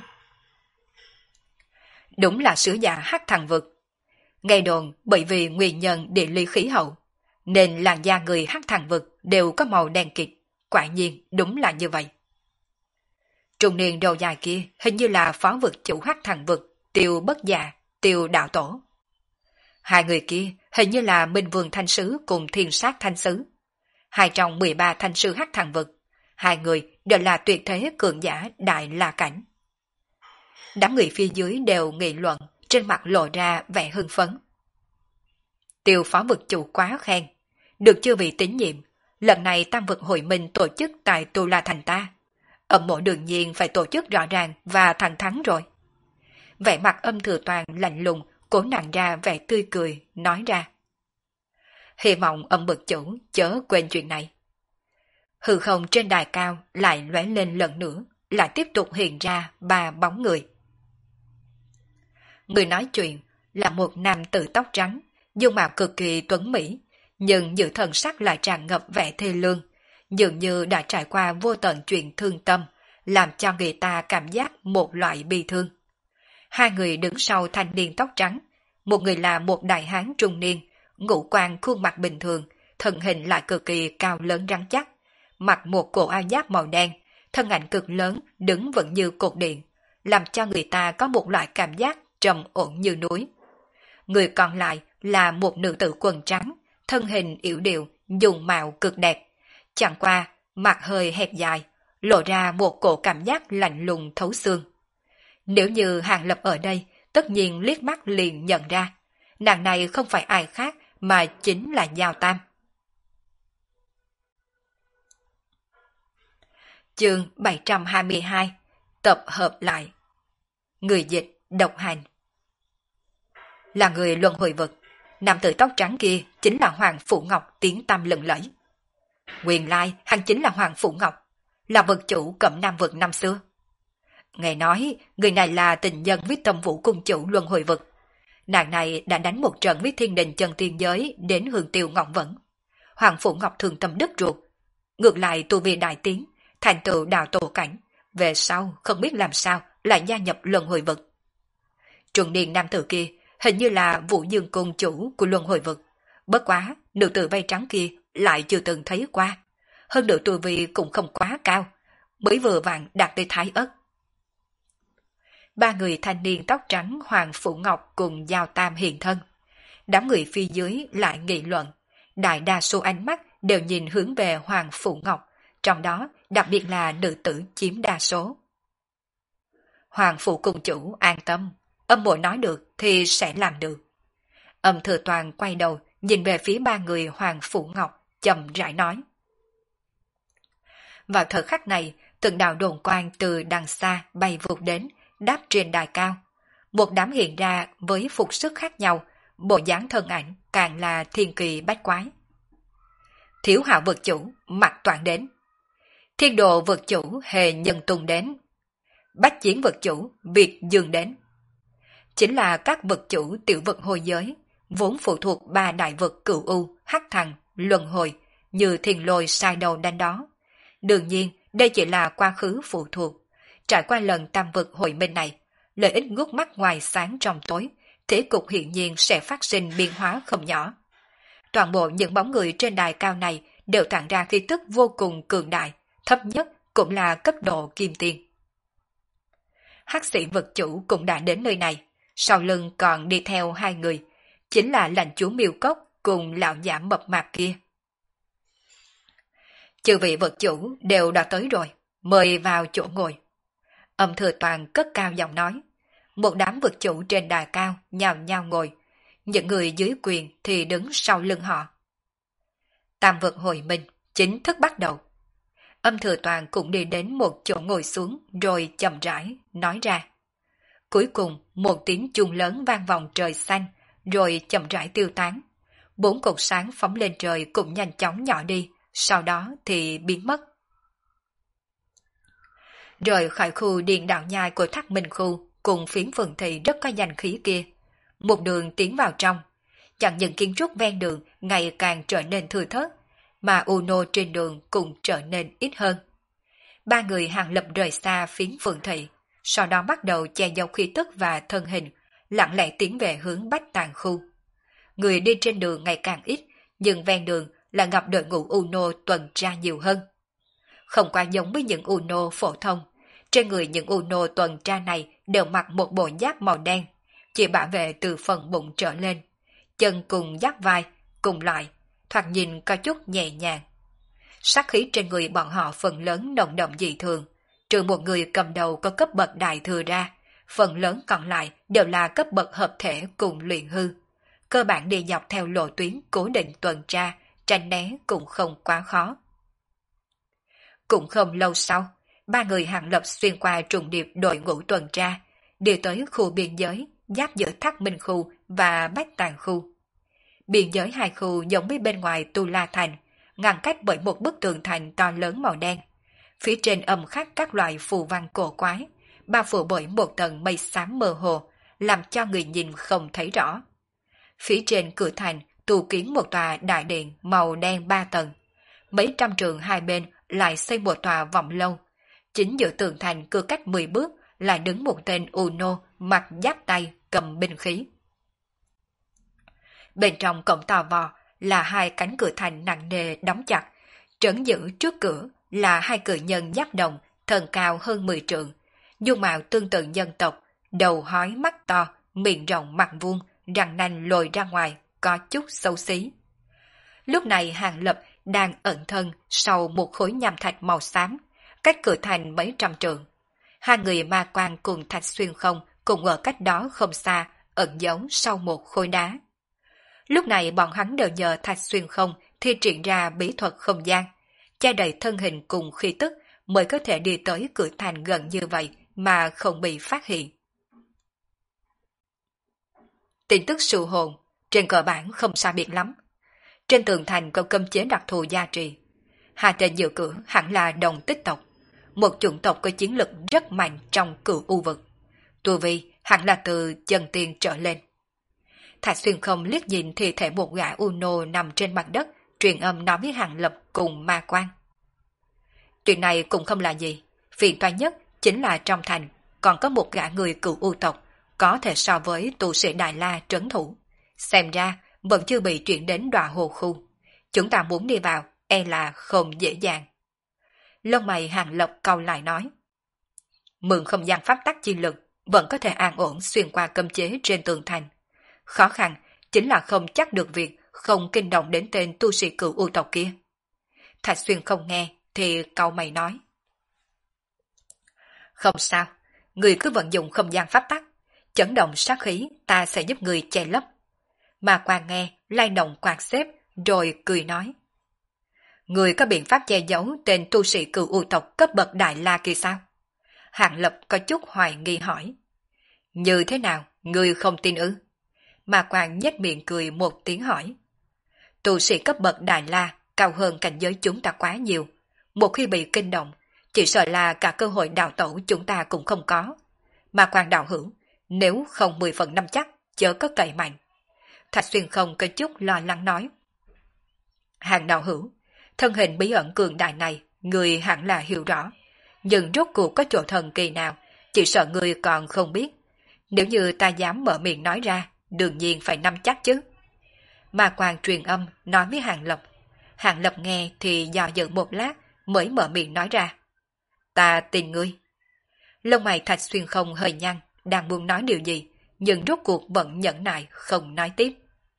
Đúng là sứ giả hắc thằng vực. Nghe đồn bởi vì nguyên nhân địa lý khí hậu, nên làn da người hắc thằng vực đều có màu đen kịt, quả nhiên đúng là như vậy. Trung niên đầu dài kia hình như là phó vực chủ hắc thằng vực, Tiêu Bất Dạ, Tiêu Đạo Tổ. Hai người kia hình như là Minh Vương Thanh Sứ cùng Thiên Sát Thanh Sứ. Hai trong 13 thanh sư hắc thằng vực, hai người đều là tuyệt thế cường giả đại la cảnh. Đám người phía dưới đều nghị luận, trên mặt lộ ra vẻ hưng phấn. Tiêu phó vực chủ quá khen, được chưa vị tín nhiệm, lần này tam vực hội minh tổ chức tại Tu La Thành ta. Âm mộ đương nhiên phải tổ chức rõ ràng và thẳng thắn rồi. Vẻ mặt Âm Thừa Toàn lạnh lùng, cố nặng ra vẻ tươi cười, nói ra. Hy vọng Âm bực chủ chớ quên chuyện này. Hư không trên đài cao lại lóe lên lần nữa, lại tiếp tục hiện ra 3 bóng người. Người nói chuyện là một nam tử tóc trắng, dung mạo cực kỳ tuấn mỹ, nhưng giữa thần sắc lại tràn ngập vẻ thê lương, dường như đã trải qua vô tận chuyện thương tâm, làm cho người ta cảm giác một loại bi thương. Hai người đứng sau thanh niên tóc trắng, một người là một đại hán trung niên, ngũ quan khuôn mặt bình thường, thân hình lại cực kỳ cao lớn rắn chắc, mặc một bộ áo giáp màu đen, thân ảnh cực lớn, đứng vững như cột điện, làm cho người ta có một loại cảm giác trầm ổn như núi. Người còn lại là một nữ tử quần trắng, thân hình yểu điệu, dùng mạo cực đẹp, chẳng qua mặt hơi hẹp dài, lộ ra một cổ cảm giác lạnh lùng thấu xương. Nếu như Hàng Lập ở đây, tất nhiên liếc mắt liền nhận ra, nàng này không phải ai khác mà chính là Giao Tam. Chương 722 Tập hợp lại. Người dịch độc hành. Là người luân hồi vực, nam tử tóc trắng kia chính là Hoàng Phủ Ngọc tiếng tăm lừng lẫy. Nguyên lai hắn chính là Hoàng Phủ Ngọc, là vực chủ Cẩm Nam vực năm xưa. Nghe nói người này là tình nhân với Tâm Vũ cung chủ luân hồi vực. Nàng này đã đánh một trận với thiên đình chân tiên giới đến hương tiêu ngọn vẫn. Hoàng Phủ Ngọc thường tâm đứt ruột, ngược lại tu vi đại tiến, thành tựu đạo tổ cảnh, về sau không biết làm sao lại gia nhập luân hồi vực. Trung niên nam tử kia hình như là Vũ Dương cung chủ của luân hồi vực, bất quá nữ tử vây trắng kia lại chưa từng thấy qua, hơn nữa tu vi cũng không quá cao, mới vừa vặn đạt tới thái ất. Ba người thanh niên tóc trắng Hoàng Phủ Ngọc cùng Giao Tam hiện thân. Đám người phía dưới lại nghị luận, đại đa số ánh mắt đều nhìn hướng về Hoàng Phủ Ngọc, trong đó đặc biệt là nữ tử chiếm đa số. Hoàng Phủ cung chủ an tâm, Âm muội nói được thì sẽ làm được. Âm Thừa Toàn quay đầu nhìn về phía ba người Hoàng Phủ Ngọc, chậm rãi nói. Vào thời khắc này, từng đạo đồn quang từ đằng xa bay vụt đến, đáp trên đài cao. Một đám hiện ra với phục sức khác nhau, bộ dáng thân ảnh càng là thiên kỳ bách quái. Thiếu Hạo vực chủ Mạc Toản đến, Thiên Đồ vực chủ Hề Nhân Tùng đến, Bách Chiến vực chủ Việt Dương đến. Chính là các vực chủ tiểu vực hồi giới, vốn phụ thuộc ba đại vực Cửu U, Hắc Thần, Luân Hồi, như Thiên Lôi sai đầu đánh đó. Đương nhiên, đây chỉ là quá khứ phụ thuộc. Trải qua lần tam vực hội minh này, lợi ích ngút mắt ngoài sáng trong tối, thế cục hiển nhiên sẽ phát sinh biến hóa không nhỏ. Toàn bộ những bóng người trên đài cao này đều tản ra khí tức vô cùng cường đại, thấp nhất cũng là cấp độ kim tiên. Hắc sĩ vực chủ cũng đã đến nơi này, sau lưng còn đi theo hai người, chính là lãnh chúa Miêu Cốc cùng lão giả mập mạp kia. Chư vị vực chủ đều đã tới rồi, mời vào chỗ ngồi. Âm Thừa Toàn cất cao giọng nói. Một đám vực chủ trên đài cao nhào nhào ngồi, những người dưới quyền thì đứng sau lưng họ. Tam vực hội minh chính thức bắt đầu. Âm Thừa Toàn cũng đi đến một chỗ ngồi xuống rồi chậm rãi nói ra. Cuối cùng một tiếng chuông lớn vang vọng trời xanh rồi chậm rãi tiêu tán. 4 cột sáng phóng lên trời cũng nhanh chóng nhỏ đi, sau đó thì biến mất. Rời khỏi khu điện đạo nhai của Thác Minh Khu cùng phiến phường thị rất có danh khí kia, một đường tiến vào trong. Chẳng những kiến trúc ven đường ngày càng trở nên thưa thớt, mà Uno trên đường cũng trở nên ít hơn. Ba người Hàng Lập rời xa phiến phường thị, sau đó bắt đầu che giấu khí tức và thân hình, lặng lẽ tiến về hướng Bách Tàng khu. Người đi trên đường ngày càng ít, nhưng ven đường là gặp đội ngũ Uno tuần tra nhiều hơn. Không quá giống với những Uno phổ thông, trên người những Uno tuần tra này đều mặc một bộ giáp màu đen, chỉ bảo vệ từ phần bụng trở lên, chân cùng giáp vai, cùng loại, thoạt nhìn có chút nhẹ nhàng. Sát khí trên người bọn họ phần lớn nồng đậm dị thường, trừ một người cầm đầu có cấp bậc đại thừa ra, phần lớn còn lại đều là cấp bậc hợp thể cùng luyện hư. Cơ bản đi dọc theo lộ tuyến cố định tuần tra, tránh né cũng không quá khó. Cũng không lâu sau, ba người Hàng Lập xuyên qua trùng điệp đội ngũ tuần tra, đi tới khu biên giới, giáp giữa Thác Minh khu và Bách Tàng khu. Biên giới hai khu giống với bên ngoài Tu La Thành, ngăn cách bởi một bức tường thành to lớn màu đen. Phía trên âm khắc các loại phù văn cổ quái, bao phủ bởi một tầng mây xám mơ hồ, làm cho người nhìn không thấy rõ. Phía trên cửa thành tu kiến một tòa đại điện màu đen 3 tầng. Mấy trăm trượng hai bên lại xây một tòa vọng lâu. Chính giữa tường thành cứ cách 10 bước lại đứng một tên Uno mặc giáp tay cầm binh khí. Bên trong cổng tò vò là hai cánh cửa thành nặng nề đóng chặt, trấn giữ trước cửa là hai cự nhân giáp đồng, thân cao hơn 10 trượng, dung mạo tương tự dân tộc, đầu hói mắt to, miệng rộng mặt vuông, răng nanh lồi ra ngoài, có chút xấu xí. Lúc này Hàng Lập đang ẩn thân sau một khối nham thạch màu xám, cách cửa thành mấy trăm trượng. Hai người ma quan cùng Thạch Xuyên Không cùng ở cách đó không xa, ẩn giấu sau một khối đá. Lúc này bọn hắn đều nhờ Thạch Xuyên Không thi triển ra bí thuật không gian, che đậy thân hình cùng khí tức mới có thể đi tới cửa thành gần như vậy mà không bị phát hiện. Tin tức sưu hồn, trên cơ bản không xa biệt lắm. Trên tường thành có cấm chế đặc thù gia trì. Hai tên giữ cửa hẳn là đồng tích tộc, một chủng tộc có chiến lực rất mạnh trong cửu u vực. Tu vi hẳn là từ chân tiên trở lên. Thạch Xuyên Không liếc nhìn thi thể một gã Uno nằm trên mặt đất, truyền âm nói với Hàng Lập cùng ma quan. Chuyện này cũng không là gì, phiền toái nhất chính là trong thành còn có một gã người cửu u tộc, có thể so với tu sĩ Đại La trấn thủ. Xem ra vẫn chưa bị chuyển đến Đọa Hồ khu. Chúng ta muốn đi vào, e là không dễ dàng. Lông mày Hàng Lập cau lại nói. Mượn không gian pháp tắc chi lực, vẫn có thể an ổn xuyên qua cấm chế trên tường thành. Khó khăn chính là không chắc được việc không kinh động đến tên tu sĩ cửu u tộc kia. Thạch Xuyên Không nghe thì cau mày nói. Không sao, người cứ vận dụng không gian pháp tắc, chấn động sát khí ta sẽ giúp người che lấp. Mà quan nghe, lay động quạt xếp, rồi cười nói. Người có biện pháp che giấu tên tu sĩ cửu u tộc cấp bậc Đại La kia sao? Hàng Lập có chút hoài nghi hỏi. Như thế nào, người không tin ư? Mà quan nhếch miệng cười một tiếng hỏi. Tu sĩ cấp bậc Đại La cao hơn cảnh giới chúng ta quá nhiều. Một khi bị kinh động, chỉ sợ là cả cơ hội đào tẩu chúng ta cũng không có. Mà quan đạo hữu, nếu không 10 phần 5 chắc, chớ có cậy mạnh. Thạch Xuyên Không có chút lo lắng nói. Hàng đạo hữu, thân hình bí ẩn cường đại này, người hẳn là hiểu rõ. Nhưng rốt cuộc có chỗ thần kỳ nào, chỉ sợ người còn không biết. Nếu như ta dám mở miệng nói ra, đương nhiên phải nắm chắc chứ. Mà quan truyền âm nói với Hàng Lập. Hàng Lập nghe thì dò dự một lát mới mở miệng nói ra. Ta tin ngươi. Lông mày Thạch Xuyên Không hơi nhăn, đang muốn nói điều gì, nhưng rốt cuộc vẫn nhẫn nại không nói tiếp.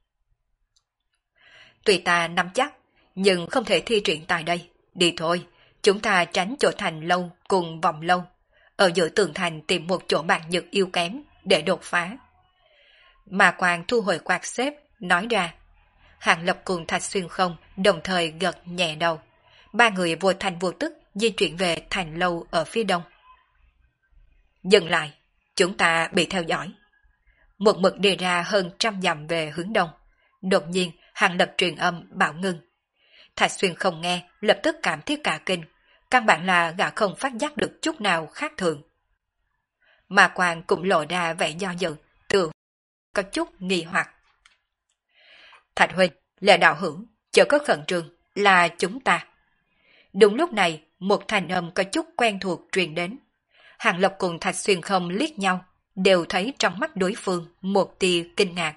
Tuy ta nắm chắc, nhưng không thể thi triển tại đây. Đi thôi, chúng ta tránh chỗ thành lâu cùng vòng lâu. Ở giữa tường thành tìm một chỗ bạc nhược yếu kém để đột phá. Mà quan thu hồi quạt xếp, nói ra. Hàng Lập cùng Thạch Xuyên Không đồng thời gật nhẹ đầu. Ba người vô thành vô tức di chuyển về thành lâu ở phía đông. Dừng lại, chúng ta bị theo dõi. Một mực đi ra hơn 100 dặm về hướng đông. Đột nhiên, Hàng Lập truyền âm bảo ngưng. Thạch Xuyên Không nghe, lập tức cảm thấy cả kinh. Căn bản là gã không phát giác được chút nào khác thường. Mà quan cũng lộ ra vẻ do dự, có chút nghi hoặc. Thạch huynh, Lệ đạo hữu, chớ có khẩn trương, là chúng ta. Đúng lúc này, một thanh âm có chút quen thuộc truyền đến. Hàng Lập cùng Thạch Xuyên Không liếc nhau, đều thấy trong mắt đối phương một tia kinh ngạc.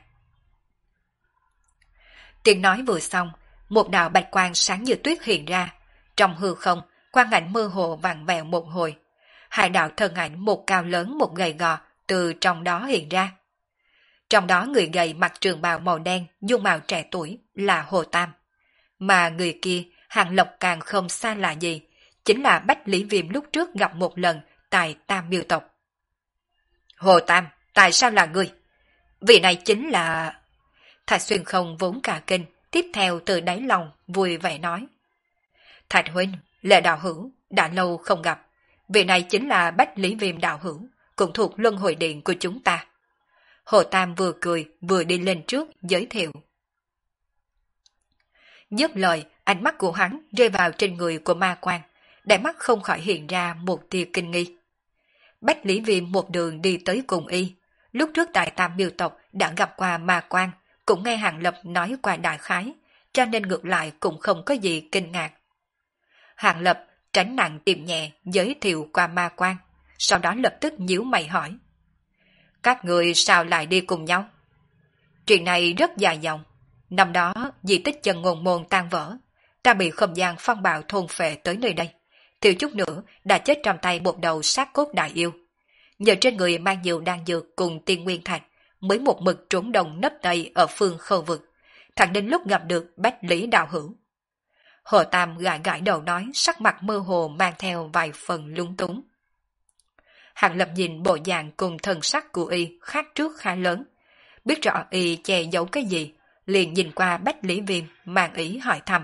Tiếng nói vừa xong, một đạo bạch quang sáng như tuyết hiện ra. Trong hư không, quang ảnh mơ hồ vặn vẹo một hồi. Hai đạo thân ảnh một cao lớn một gầy gò từ trong đó hiện ra. Trong đó người gầy mặc trường bào màu đen, dung mạo trẻ tuổi là Hồ Tam. Mà người kia, Hàng Lập càng không xa lạ gì, chính là Bách Lý Viêm lúc trước gặp một lần tại Tam Miêu tộc. Hồ Tam, tại sao là ngươi? Vị này chính là... Thạch Xuyên Không vốn cả kinh, tiếp theo từ đáy lòng vui vẻ nói. Thạch huynh, Lệ đạo hữu, đã lâu không gặp. Vị này chính là Bách Lý Viêm đạo hữu, cũng thuộc luân hồi điện của chúng ta. Hồ Tam vừa cười vừa đi lên trước giới thiệu. Dứt lời, ánh mắt của hắn rơi vào trên người của ma quan, đại mắt không khỏi hiện ra một tia kinh nghi. Bách Lý Viêm một đường đi tới cùng y, lúc trước tại Tam Miêu tộc đã gặp qua ma quan, cũng nghe Hàng Lập nói qua đại khái, cho nên ngược lại cũng không có gì kinh ngạc. Hàng Lập tránh nặng tìm nhẹ giới thiệu qua ma quan, sau đó lập tức nhíu mày hỏi. Các người sao lại đi cùng nhau? Chuyện này rất dài dòng. Năm đó, di tích chân ngôn môn tan vỡ, ta bị không gian phong bạo thôn phệ tới nơi đây. Thiếu chút nữa đã chết trong tay một đầu sát cốt đại yêu. Nhờ trên người mang nhiều đan dược cùng tiên nguyên thạch, mới một mực trốn đông nấp tây ở phương khâu vực, thẳng đến lúc gặp được Bách Lý đạo hữu. Hồ Tam gãi gãi đầu nói, sắc mặt mơ hồ mang theo vài phần lung túng. Hàng Lập nhìn bộ dạng cùng thần sắc của y khác trước khá lớn, biết rõ y che giấu cái gì, liền nhìn qua Bách Lý Viêm mang ý hỏi thăm.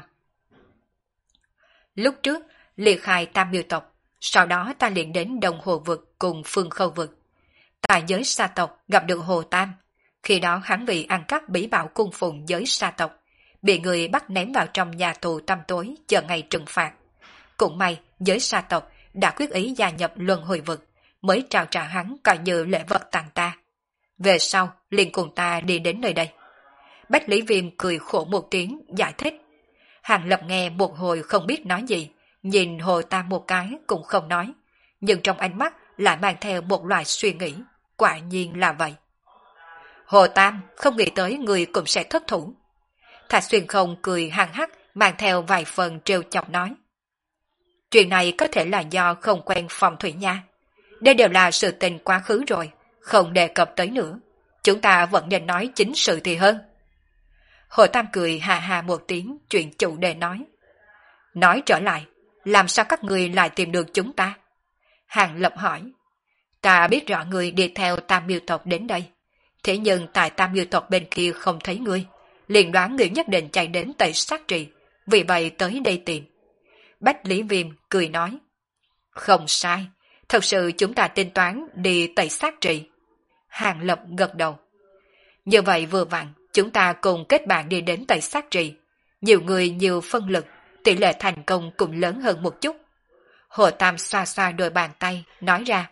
Lúc trước, liệt khai Tam Miêu tộc, sau đó ta liền đến Đông Hồ vực cùng Phương Khâu vực. Tại giới sa tộc gặp được Hồ Tam, khi đó hắn vì ăn cắp bí bảo cung phụng giới sa tộc, bị người bắt ném vào trong nhà tù tăm tối chờ ngày trừng phạt. Cũng may, giới sa tộc đã quyết ý gia nhập luân hồi vực, mới trao trả hắn coi như lễ vật tặng ta. Về sau, liền cùng ta đi đến nơi đây. Bách Lý Viêm cười khổ một tiếng, giải thích. Hàng Lập nghe một hồi không biết nói gì, nhìn Hồ Tam một cái cũng không nói, nhưng trong ánh mắt lại mang theo một loại suy nghĩ, quả nhiên là vậy. Hồ Tam không nghĩ tới người cũng sẽ thất thủ. Thạch Xuyên Không cười hăng hắc, mang theo vài phần trêu chọc nói. Chuyện này có thể là do không quen phong thủy nha. Đây đều là sự tình quá khứ rồi, không đề cập tới nữa. Chúng ta vẫn nên nói chính sự thì hơn. Hồ Tam cười hà hà một tiếng, chuyện chủ đề nói. Nói trở lại, làm sao các người lại tìm được chúng ta? Hàng Lập hỏi. Ta biết rõ người đi theo Tam Miêu tộc đến đây. Thế nhưng tại Tam Miêu tộc bên kia không thấy ngươi, liền đoán người nhất định chạy đến Tây Sát Trì, vì vậy tới đây tìm. Bách Lý Viêm cười nói. Không sai, thật sự chúng ta tính toán đi Tây Sát Trì. Hàng Lập gật đầu. Như vậy vừa vặn, chúng ta cùng kết bạn đi đến Tây Sát Trì. Nhiều người nhiều phân lực, tỷ lệ thành công cũng lớn hơn một chút. Hồ Tam xoa xoa đôi bàn tay, nói ra.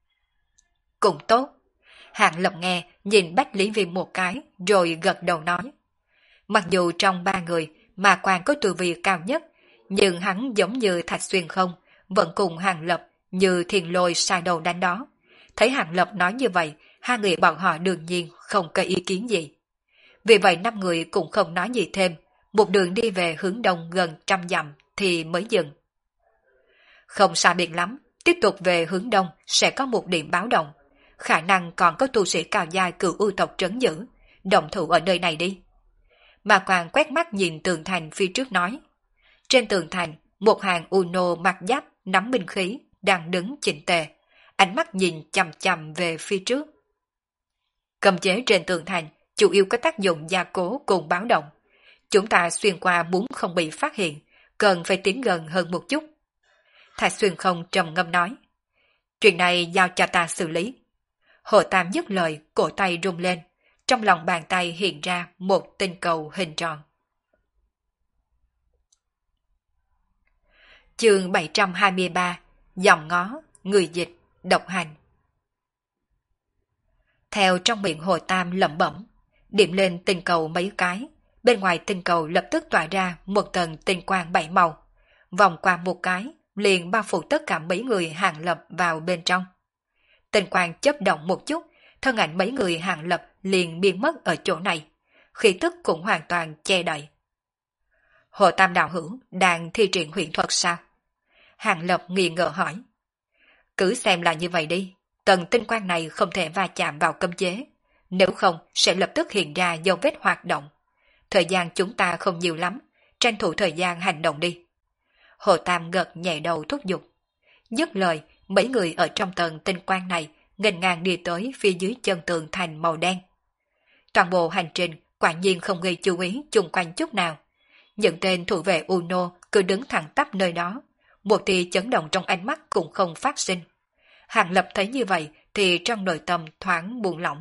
Cũng tốt. Hàng Lập nghe, nhìn Bách Lý Viêm một cái, rồi gật đầu nói. Mặc dù trong ba người, mà quan có tu vi cao nhất, nhưng hắn giống như Thạch Xuyên Không, vẫn cùng Hàng Lập như thiền lôi sai đầu đánh đó. Thấy Hàng Lập nói như vậy, hai người bọn họ đương nhiên không có ý kiến gì. Vì vậy năm người cũng không nói gì thêm, một đường đi về hướng đông gần 100 dặm thì mới dừng. Không xa biệt lắm, tiếp tục về hướng đông sẽ có một điểm báo động. Khả năng còn có tu sĩ cao giai cửu ưu tộc trấn giữ, động thủ ở nơi này đi. Mà Quang quét mắt nhìn tường thành phía trước nói. Trên tường thành, một hàng Uno mặc giáp nắm binh khí đang đứng chỉnh tề, ánh mắt nhìn chằm chằm về phía trước. Cầm chế trên tường thành chủ yếu có tác dụng gia cố cùng báo động. Chúng ta xuyên qua muốn không bị phát hiện, cần phải tiến gần hơn một chút. Thạch Xuyên Không trầm ngâm nói. Chuyện này giao cho ta xử lý. Hồ Tam dứt lời, cổ tay rung lên, trong lòng bàn tay hiện ra một tinh cầu hình tròn. Chương 723, dòng ngó, người dịch, độc hành. Theo trong miệng Hồ Tam lẩm bẩm, điểm lên tinh cầu mấy cái, bên ngoài tinh cầu lập tức tỏa ra một tầng tinh quang bảy màu. Vòng qua một cái, liền bao phủ tất cả mấy người Hàng Lập vào bên trong. Tinh quang chớp động một chút, thân ảnh mấy người Hàng Lập liền biến mất ở chỗ này. Khí tức cũng hoàn toàn che đậy. Hồ Tam đạo hữu đang thi triển huyền thuật sao? Hàng Lập nghi ngờ hỏi. Cứ xem là như vậy đi, tầng tinh quang này không thể va chạm vào cấm chế, nếu không sẽ lập tức hiện ra dấu vết hoạt động. Thời gian chúng ta không nhiều lắm, tranh thủ thời gian hành động đi. Hồ Tam gật nhẹ đầu thúc giục. Dứt lời, mấy người ở trong tầng tinh quang này nghênh ngang đi tới phía dưới chân tường thành màu đen. Toàn bộ hành trình quả nhiên không gây chú ý chung quanh chút nào. Những tên thủ vệ Uno cứ đứng thẳng tắp nơi đó, một tia chấn động trong ánh mắt cũng không phát sinh. Hàng Lập thấy như vậy thì trong nội tâm thoáng buông lỏng.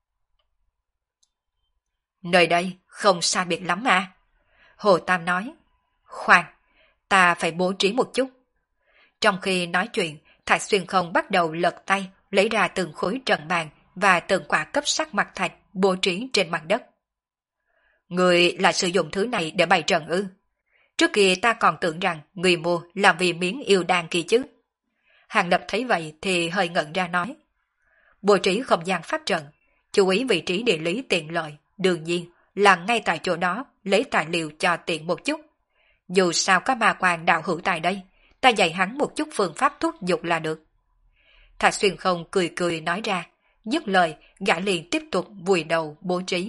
Nơi đây không xa biệt lắm à? Hồ Tam nói. Khoan, ta phải bố trí một chút. Trong khi nói chuyện, Thạch Xuyên Không bắt đầu lật tay, lấy ra từng khối trận bàn và từng quả cấp sắc mặt thạch bố trí trên mặt đất. Người là sử dụng thứ này để bày trận ư? Trước kia ta còn tưởng rằng người mua là vì miếng yêu đan kỳ chứ. Hàng Lập thấy vậy thì hơi ngẩn ra nói. Bố trí không gian pháp trận, chú ý vị trí địa lý tiện lợi, đương nhiên là ngay tại chỗ đó lấy tài liệu cho tiện một chút. Dù sao có ma quan đạo hữu tại đây, ta dạy hắn một chút phương pháp thúc giục là được. Thạch Xuyên Không cười cười nói ra, dứt lời gã liền tiếp tục vùi đầu bố trí.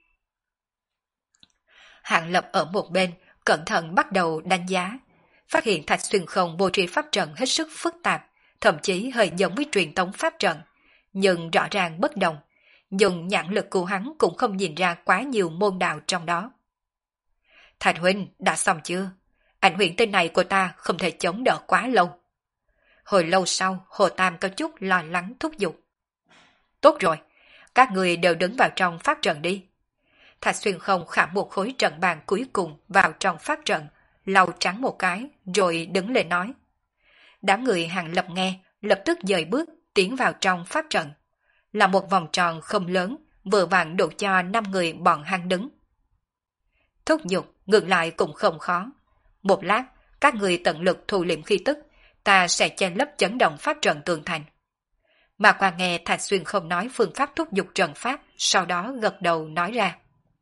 Hạng Lập ở một bên cẩn thận bắt đầu đánh giá, phát hiện Thạch Xuyên Không bố trí pháp trận hết sức phức tạp, thậm chí hơi giống với truyền thống pháp trận, nhưng rõ ràng bất đồng. Dùng nhãn lực của hắn cũng không nhìn ra quá nhiều môn đạo trong đó. Thạch huynh đã xong chưa? Ảnh huyền tinh này của ta không thể chống đỡ quá lâu. Hồi lâu sau, Hồ Tam có chút lo lắng thúc giục. Tốt rồi, các người đều đứng vào trong pháp trận đi. Thạch Xuyên Không khảm một khối trận bàn cuối cùng vào trong pháp trận, lau trắng một cái, rồi đứng lên nói. Đám người Hàng Lập nghe, lập tức dời bước, tiến vào trong pháp trận. Là một vòng tròn không lớn, vừa vặn đủ cho 5 người bọn hắn đứng. Thúc giục, ngược lại cũng không khó. Một lát, các người tận lực thu liệm khí tức, ta sẽ che lấp chấn động pháp trận tường thành. Mà qua nghe Thạch Xuyên Không nói phương pháp thúc giục trận pháp, sau đó gật đầu nói ra.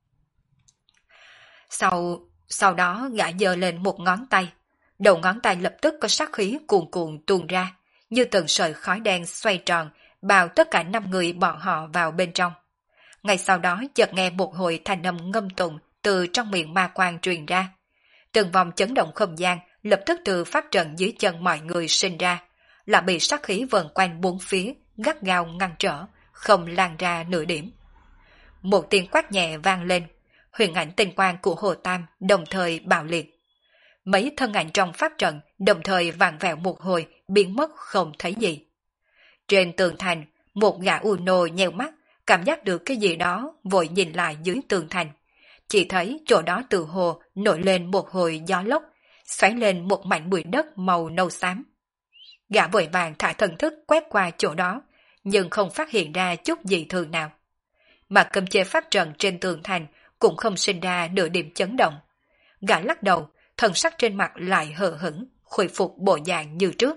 Sau đó gã giơ lên một ngón tay, đầu ngón tay lập tức có sát khí cuồn cuộn tuôn ra, như từng sợi khói đen xoay tròn, bao tất cả 5 người bọn họ vào bên trong. Ngay sau đó chợt nghe một hồi thanh âm ngâm tụng từ trong miệng ma quan truyền ra. Từng vòng chấn động không gian lập tức từ pháp trận dưới chân mọi người sinh ra, là bị sát khí vần quanh bốn phía, gắt gao ngăn trở, không lan ra nửa điểm. Một tiếng quát nhẹ vang lên, huyền ảnh tinh quang của Hồ Tam đồng thời bạo liệt. Mấy thân ảnh trong pháp trận đồng thời vàng vẹo một hồi, biến mất không thấy gì. Trên tường thành, một gã Uno nheo mắt, cảm giác được cái gì đó, vội nhìn lại dưới tường thành. Chỉ thấy chỗ đó từ hồ nổi lên một hồi gió lốc, xoáy lên một mảnh bụi đất màu nâu xám. Gã vội vàng thả thần thức quét qua chỗ đó, nhưng không phát hiện ra chút gì thường nào. Mà cấm chế pháp trận trên tường thành cũng không sinh ra nửa điểm chấn động. Gã lắc đầu, thần sắc trên mặt lại hờ hững, khôi phục bộ dạng như trước.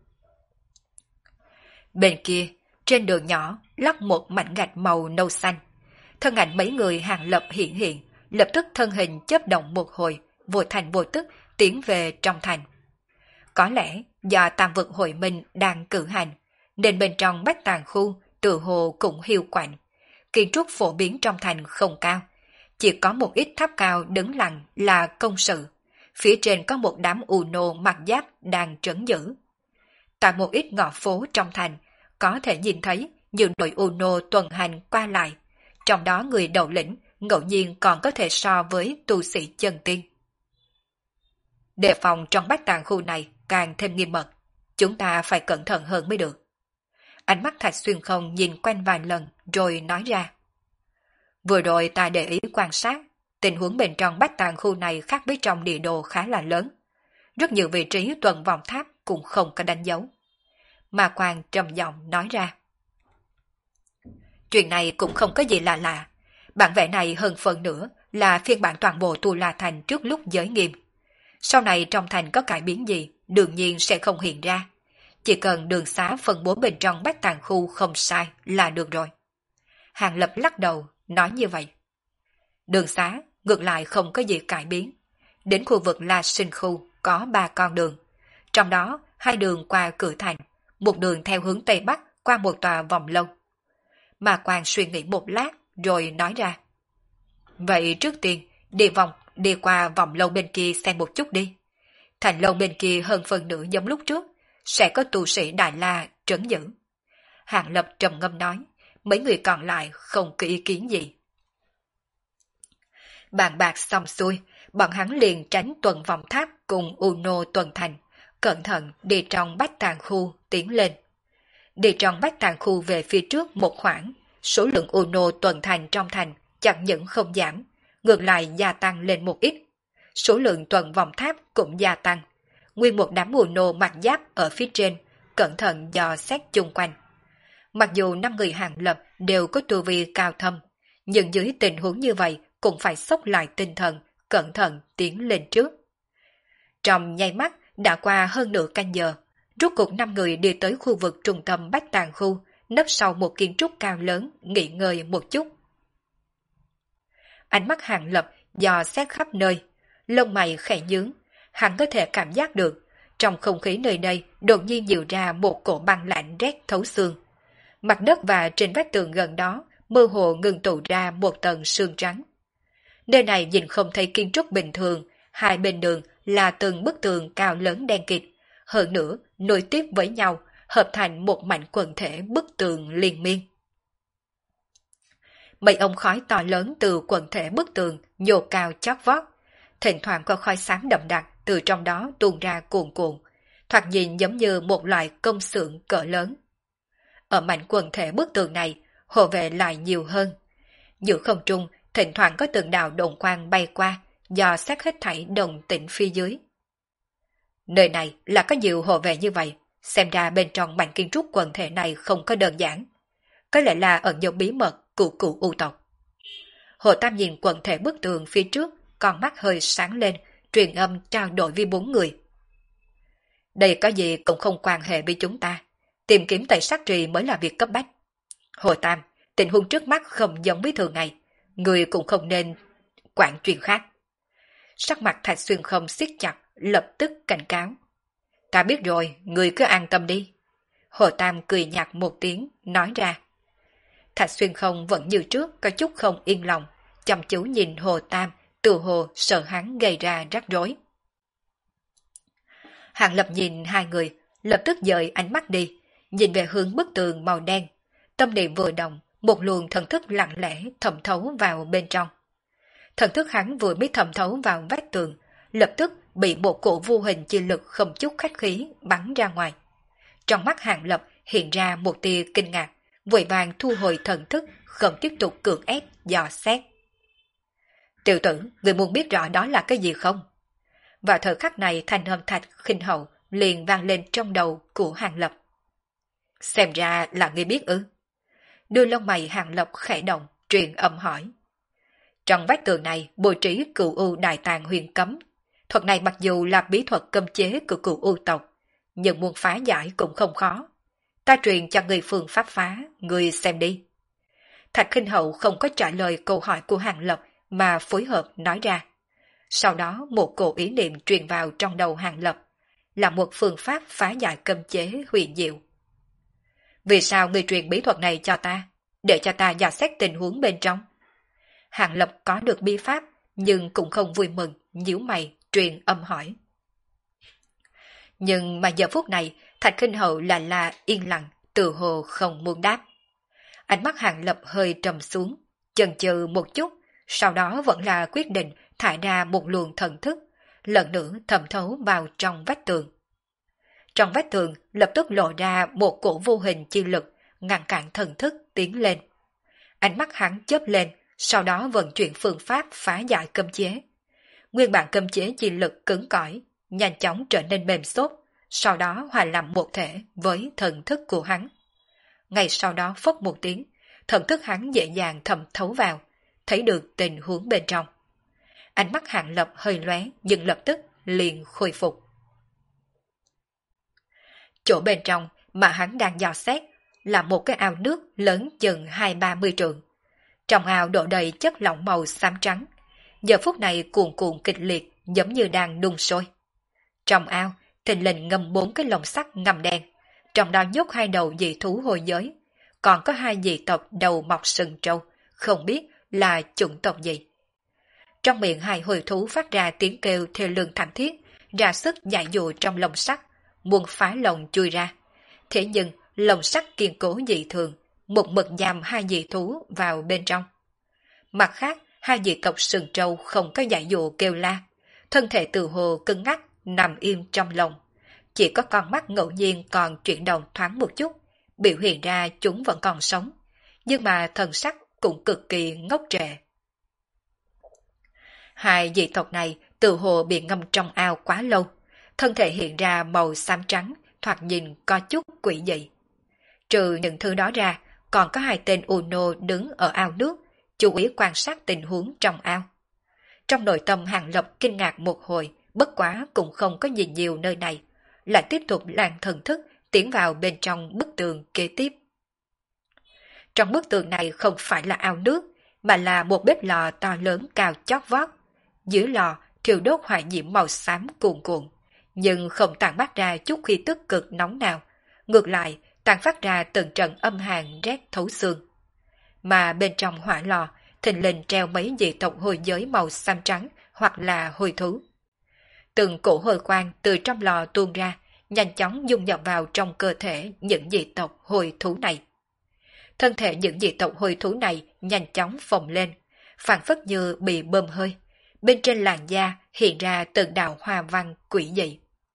Bên kia, trên đường nhỏ, lắc một mảnh gạch màu nâu xanh. Thân ảnh mấy người Hàng Lập hiện hiện, lập tức thân hình chớp động một hồi, vô thành vô tức tiến về trong thành. Có lẽ do tam vực hội minh đang cử hành, nên bên trong Bách Tàng khu tự hồ cũng hiu quạnh. Kiến trúc phổ biến trong thành không cao, chỉ có một ít tháp cao đứng lặng là công sự. Phía trên có một đám Uno mặc giáp đang trấn giữ. Tại một ít ngõ phố trong thành, có thể nhìn thấy nhiều đội Uno tuần hành qua lại. Trong đó người đầu lĩnh ngẫu nhiên còn có thể so với tu sĩ chân tiên. Đề phòng trong Bách Tàng khu này càng thêm nghiêm mật, chúng ta phải cẩn thận hơn mới được. Ánh mắt Thạch Xuyên Không nhìn quanh vài lần rồi nói ra. Vừa rồi ta để ý quan sát, tình huống bên trong Bách Tàng khu này khác với trong địa đồ khá là lớn. Rất nhiều vị trí tuần vòng tháp cũng không có đánh dấu. Ma Quang trầm giọng nói ra. Chuyện này cũng không có gì lạ. Bản vẽ này hơn phần nữa là phiên bản toàn bộ Tu La Thành trước lúc giới nghiêm. Sau này trong thành có cải biến gì, đương nhiên sẽ không hiện ra. Chỉ cần đường xá phân bố bên trong Bách Tàng khu không sai là được rồi. Hàng Lập lắc đầu, nói như vậy. Đường xá, ngược lại không có gì cải biến. Đến khu vực La Sinh khu có 3 con đường. Trong đó, 2 đường qua cửa thành, một đường theo hướng Tây Bắc qua một tòa vòng lâu. Mà Quang suy nghĩ một lát rồi nói ra. Vậy trước tiên, đi qua vòng lâu bên kia xem một chút đi. Thành lâu bên kia hơn phần nửa giống lúc trước, sẽ có tu sĩ Đại La trấn giữ. Hàng Lập trầm ngâm nói, mấy người còn lại không có ý kiến gì. Bàn bạc xong xuôi, bọn hắn liền tránh tuần vòng tháp cùng Uno tuần thành, cẩn thận đi trong Bách Tàng khu tiến lên. Đi trong Bách Tàng khu về phía trước một khoảng, số lượng Uno tuần thành trong thành chẳng những không giảm, ngược lại gia tăng lên một ít. Số lượng tuần vòng tháp cũng gia tăng. Nguyên một đám Uno mặc giáp ở phía trên, cẩn thận dò xét chung quanh. Mặc dù 5 người Hàng Lập đều có tu vi cao thâm, nhưng dưới tình huống như vậy cũng phải xốc lại tinh thần, cẩn thận tiến lên trước. Trong nháy mắt đã qua hơn nửa canh giờ, rốt cuộc 5 người đi tới khu vực trung tâm Bách Tàng khu, nấp sau một kiến trúc cao lớn, nghỉ ngơi một chút. Ánh mắt Hàng Lập dò xét khắp nơi, lông mày khẽ nhướng, hắn có thể cảm giác được, trong không khí nơi đây đột nhiên nhiều ra một cổ băng lạnh rét thấu xương. Mặt đất và trên vách tường gần đó mơ hồ ngừng tụ ra một tầng sương trắng. Nơi này nhìn không thấy kiến trúc bình thường, hai bên đường là từng bức tường cao lớn đen kịt, hơn nữa nối tiếp với nhau, hợp thành một mảnh quần thể bức tường liên miên. Mấy ống khói to lớn từ quần thể bức tường nhô cao chót vót, thỉnh thoảng có khói xám đậm đặc từ trong đó tuôn ra cuồn cuộn, thoạt nhìn giống như một loại công xưởng cỡ lớn. Ở mảnh quần thể bức tường này, hộ vệ lại nhiều hơn. Giữa không trung, thỉnh thoảng có từng đạo đồn quang bay qua, dò xét hết thảy đồng tĩnh phía dưới. Nơi này là có nhiều hộ vệ như vậy, xem ra bên trong mảnh kiến trúc quần thể này không có đơn giản. Có lẽ là ẩn dấu bí mật của cụ U tộc. Hồ Tam nhìn quần thể bức tường phía trước, con mắt hơi sáng lên, truyền âm trao đổi với 4 người. Đây có gì cũng không quan hệ với chúng ta. Tìm kiếm tẩy sát trì mới là việc cấp bách. Hồ Tam, tình huống trước mắt không giống với thường ngày. Người cũng không nên quản chuyện khác. Sắc mặt Thạch Xuyên không siết chặt, lập tức cảnh cáo. Ta biết rồi, người cứ an tâm đi. Hồ Tam cười nhạt một tiếng, nói ra. Thạch Xuyên không vẫn như trước, có chút không yên lòng, chăm chú nhìn Hồ Tam, tự hồ sợ hắn gây ra rắc rối. Hàng Lập nhìn hai người, lập tức dời ánh mắt đi, nhìn về hướng bức tường màu đen. Tâm niệm vừa động, một luồng thần thức lặng lẽ thẩm thấu vào bên trong. Thần thức hắn vừa mới thẩm thấu vào vách tường, lập tức bị một cổ vô hình chi lực không chút khách khí bắn ra ngoài. Trong mắt Hàng Lập hiện ra một tia kinh ngạc, vội vàng thu hồi thần thức, không tiếp tục cưỡng ép dò xét. Tiểu tử, người muốn biết rõ đó là cái gì không? Vào thời khắc này thanh âm Thạch Khinh Hậu liền vang lên trong đầu của Hàng Lập. Xem ra là ngươi biết ư? Đưa lông mày Hàng Lập khẽ động, truyền âm hỏi. Trong vách tường này bố trí Cửu U Đại Tàng huyền cấm. Thuật này mặc dù là bí thuật cấm chế của Cửu U tộc, nhưng muốn phá giải cũng không khó. Ta truyền cho người phương pháp phá, người xem đi. Thạch Khinh Hậu không có trả lời câu hỏi của Hàng Lập mà phối hợp nói ra. Sau đó một cổ ý niệm truyền vào trong đầu Hàng Lập, là một phương pháp phá giải cấm chế huyền diệu. Vì sao người truyền bí thuật này cho ta, để cho ta dò xét tình huống bên trong? Hàng Lập có được bí pháp, nhưng cũng không vui mừng, nhíu mày, truyền âm hỏi. Nhưng mà giờ phút này, Thạch Khinh Hậu là yên lặng, tự hồ không muốn đáp. Ánh mắt Hàng Lập hơi trầm xuống, chần chừ một chút, sau đó vẫn là quyết định thải ra một luồng thần thức, lần nữa thẩm thấu vào trong vách tường. Trong vách tường lập tức lộ ra một cổ vô hình chi lực, ngăn cản thần thức tiến lên. Ánh mắt hắn chớp lên, sau đó vận chuyển phương pháp phá giải cấm chế. Nguyên bản cấm chế chi lực cứng cỏi, nhanh chóng trở nên mềm xốp, sau đó hòa làm một thể với thần thức của hắn. Ngay sau đó phốc một tiếng, thần thức hắn dễ dàng thẩm thấu vào, thấy được tình huống bên trong. Ánh mắt Hàng Lập hơi lóe nhưng lập tức liền khôi phục. Chỗ bên trong mà hắn đang dò xét là một cái ao nước lớn chừng 20-30 trượng. Trong ao đổ đầy chất lỏng màu xám trắng, giờ phút này cuồn cuộn kịch liệt giống như đang đun sôi. Trong ao, thình lình ngâm 4 cái lồng sắt ngầm đen, trong đó nhốt 2 đầu dị thú hồi giới, còn có 2 dị tộc đầu mọc sừng trâu, không biết là chủng tộc gì. Trong miệng 2 hồi thú phát ra tiếng kêu thê lương thảm thiết, ra sức giải dụ trong lồng sắt, muốn phá lồng chui ra. Thế nhưng lồng sắt kiên cố dị thường, một mực giam 2 dị thú vào bên trong. Mặt khác, 2 dị tộc sừng trâu không có giải dụ kêu la, thân thể từ hồ cứng ngắc nằm im trong lồng. Chỉ có con mắt ngẫu nhiên còn chuyển động thoáng một chút, biểu hiện ra chúng vẫn còn sống, nhưng mà thần sắc cũng cực kỳ ngốc trệ. 2 dị tộc này từ hồ bị ngâm trong ao quá lâu, thân thể hiện ra màu xám trắng, thoạt nhìn có chút quỷ dị. Trừ những thứ đó ra, còn có 2 tên Uno đứng ở ao nước, chú ý quan sát tình huống trong ao. Trong nội tâm Hàng Lập kinh ngạc một hồi, bất quá cũng không có nhìn nhiều nơi này, lại tiếp tục lan thần thức tiến vào bên trong bức tường kế tiếp. Trong bức tường này không phải là ao nước, mà là một bếp lò to lớn cao chót vót. Dưới lò thiêu đốt hỏa diễm màu xám cuồn cuộn, nhưng không tản mát ra chút khí tức cực nóng nào, ngược lại tản phát ra từng trận âm hàn rét thấu xương. Mà bên trong hỏa lò thình lình treo mấy dị tộc hồi giới màu xám trắng hoặc là hồi thú. Từng cổ hồi quang từ trong lò tuôn ra, nhanh chóng dung nhập vào trong cơ thể những dị tộc hồi thú này. Thân thể những dị tộc hồi thú này nhanh chóng phồng lên, phảng phất như bị bơm hơi. Bên trên làn da hiện ra từng đạo hoa văn quỷ dị.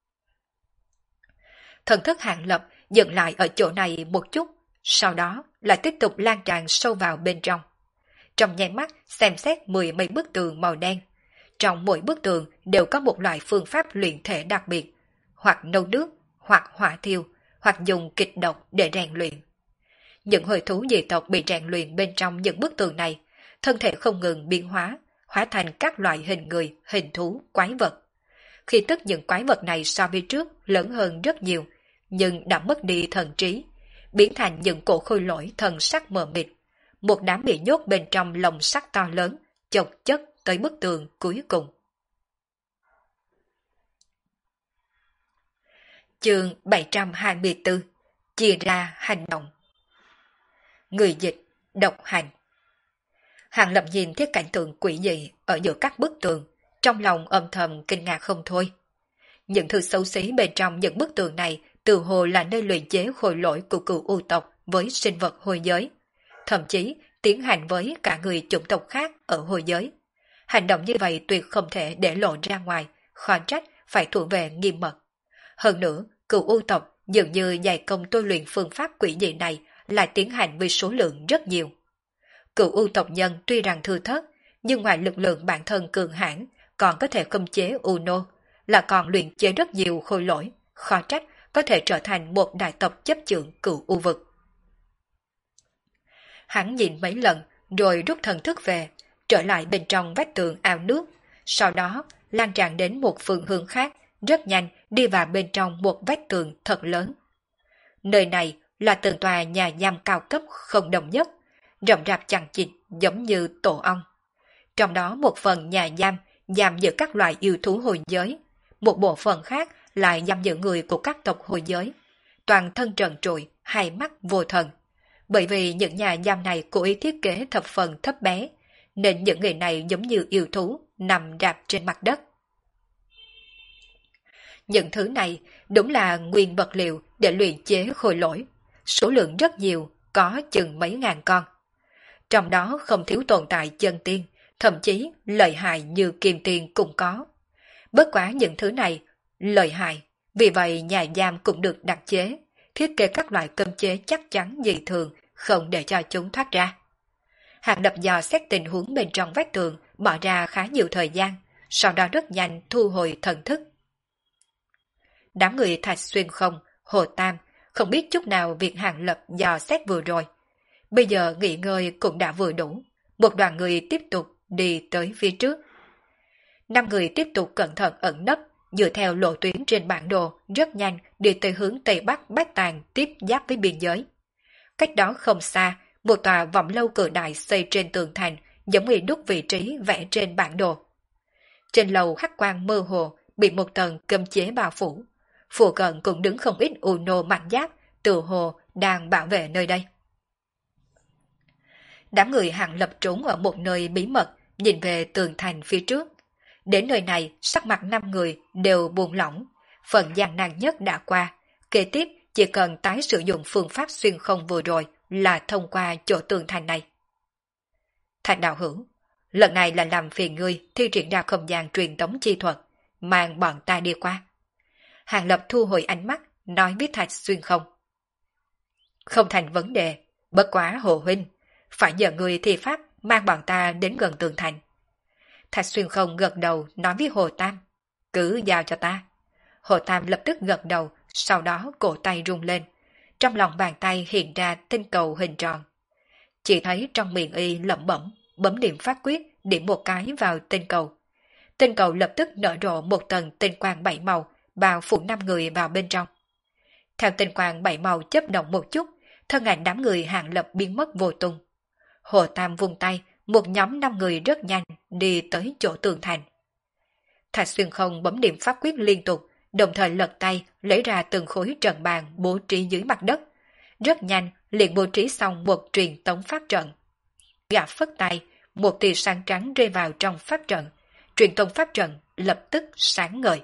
Thần thức Hàng Lập dừng lại ở chỗ này một chút, sau đó lại tiếp tục lan tràn sâu vào bên trong. Trong nháy mắt xem xét 10 mấy bức tường màu đen. Trong mỗi bức tường đều có một loại phương pháp luyện thể đặc biệt, hoặc nấu nước, hoặc hỏa thiêu, hoặc dùng kịch độc để rèn luyện. Những hồi thú dị tộc bị rèn luyện bên trong những bức tường này, thân thể không ngừng biến hóa, hóa thành các loại hình người, hình thú, quái vật. Khi tức những quái vật này so với trước lớn hơn rất nhiều, nhưng đã mất đi thần trí, biến thành những cổ khôi lỗi thần sắc mờ mịt, một đám bị nhốt bên trong lồng sắt to lớn, chồng chất tới bức tường cuối cùng. Chương 724 Chia ra hành động. Người dịch, độc hành. Hàng Lập nhìn thấy cảnh tượng quỷ dị ở giữa các bức tường, trong lòng âm thầm kinh ngạc không thôi. Những thứ xấu xí bên trong những bức tường này từ hồ là nơi luyện chế khôi lỗi của cửu u tộc với sinh vật hồi giới, thậm chí tiến hành với cả người chủng tộc khác ở hồi giới. Hành động như vậy tuyệt không thể để lộ ra ngoài, khó trách phải thuộc về nghiêm mật. Hơn nữa, cửu u tộc dường như dày công tôi luyện phương pháp quỷ dị này lại tiến hành với số lượng rất nhiều. Cửu u tộc nhân tuy rằng thư thớt, nhưng ngoài lực lượng bản thân cường hãn, còn có thể khống chế Uno, là còn luyện chế rất nhiều khôi lỗi, khó trách có thể trở thành một đại tộc chấp chưởng cửu u vực. Hắn nhìn mấy lần, rồi rút thần thức về, trở lại bên trong vách tường ao nước, sau đó lan tràn đến một phương hướng khác, rất nhanh đi vào bên trong một vách tường thật lớn. Nơi này là từng tòa nhà giam cao cấp không đồng nhất, rậm rạp chằng chịt giống như tổ ong. Trong đó một phần nhà giam giam giữ các loại yêu thú hồi giới, một bộ phận khác lại giam giữ người của các tộc hồi giới, toàn thân trần trụi, hai mắt vô thần. Bởi vì những nhà giam này cố ý thiết kế thập phần thấp bé, nên những người này giống như yêu thú nằm rạp trên mặt đất. Những thứ này đúng là nguyên vật liệu để luyện chế khôi lỗi, số lượng rất nhiều, có chừng mấy ngàn con. Trong đó không thiếu tồn tại chân tiên, thậm chí lợi hại như kim tiên cũng có. Bất quá những thứ này lợi hại, vì vậy nhà giam cũng được đặc chế, thiết kế các loại cấm chế chắc chắn dị thường, không để cho chúng thoát ra. Hàng Lập dò xét tình huống bên trong vách tường, bỏ ra khá nhiều thời gian, sau đó rất nhanh thu hồi thần thức. Đám người Thạch Xuyên Không, Hồ Tam không biết chút nào việc Hàng Lập dò xét vừa rồi. Bây giờ nghỉ ngơi cũng đã vừa đủ. Một đoàn người tiếp tục đi tới phía trước. 5 người tiếp tục cẩn thận ẩn nấp, dựa theo lộ tuyến trên bản đồ, rất nhanh đi tới hướng Tây Bắc Bách Tàng tiếp giáp với biên giới. Cách đó không xa, một tòa vọng lâu cự đại xây trên tường thành, giống như đúc vị trí vẽ trên bản đồ. Trên lầu hắc quang mơ hồ, bị một tầng cấm chế bao phủ. Phụ cận cũng đứng không ít u nô mặc giáp, tự hồ đang bảo vệ nơi đây. Đám người Hàng Lập trốn ở một nơi bí mật, nhìn về tường thành phía trước. Đến nơi này, sắc mặt 5 người đều buông lỏng. Phần gian nan nhất đã qua. Kế tiếp, chỉ cần tái sử dụng phương pháp xuyên không vừa rồi là thông qua chỗ tường thành này. Thạch đạo hữu, lần này là làm phiền ngươi thi triển ra không gian truyền tống chi thuật, mang bọn ta đi qua. Hàng Lập thu hồi ánh mắt, nói với Thạch Xuyên không. Không thành vấn đề, bất quá Hồ huynh, phải nhờ người thi pháp mang bọn ta đến gần tường thành. Thạch Xuyên không gật đầu nói với Hồ Tam, cứ giao cho ta. Hồ Tam lập tức gật đầu, sau đó cổ tay rung lên. Trong lòng bàn tay hiện ra tinh cầu hình tròn. Chỉ thấy trong miệng y lẩm bẩm, bấm điểm pháp quyết, điểm một cái vào tinh cầu. Tinh cầu lập tức nở rộ một tầng tinh quang 7 màu, bao phủ 5 người vào bên trong. Theo tinh quang 7 màu chớp động một chút, thân ảnh đám người Hàng Lập biến mất vô tung. Hồ Tam vung tay, một nhóm 5 người rất nhanh đi tới chỗ tường thành. Thạch Xuyên không bấm điểm pháp quyết liên tục, đồng thời lật tay lấy ra từng khối trận bàn bố trí dưới mặt đất. Rất nhanh liền bố trí xong một truyền tống pháp trận. Gã phất tay, một tia sáng trắng rơi vào trong pháp trận. Truyền tống pháp trận lập tức sáng ngời.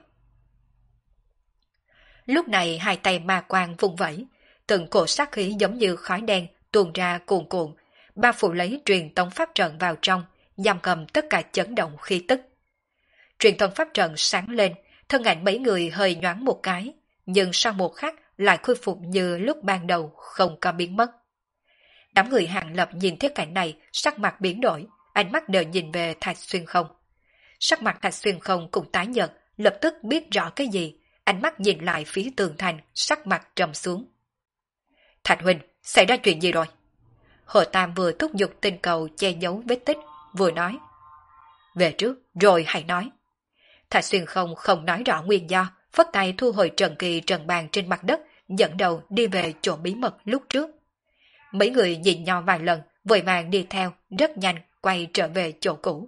Lúc này hai tay ma quang vung vẩy, từng cổ sát khí giống như khói đen tuôn ra cuồn cuộn, bao phủ lấy truyền tống pháp trận vào trong, giam cầm tất cả chấn động khí tức. Truyền tống pháp trận sáng lên, thân ảnh mấy người hơi nhoáng một cái, nhưng sau một khắc lại khôi phục như lúc ban đầu, không có biến mất. Đám người Hàng Lập nhìn thấy cảnh này, sắc mặt biến đổi, ánh mắt đều nhìn về Thạch Xuyên không. Sắc mặt Thạch Xuyên không cũng tái nhợt, lập tức biết rõ cái gì, ánh mắt nhìn lại phía tường thành, sắc mặt trầm xuống. Thạch huynh, xảy ra chuyện gì rồi? Hồ Tam vừa thúc giục tinh cầu che giấu vết tích, vừa nói. Về trước, rồi hãy nói. Thạch Xuyên không nói rõ nguyên do, phất tay thu hồi trần kỳ trần bàn trên mặt đất, dẫn đầu đi về chỗ bí mật lúc trước. Mấy người nhìn nhau vài lần, vội vàng đi theo, rất nhanh quay trở về chỗ cũ.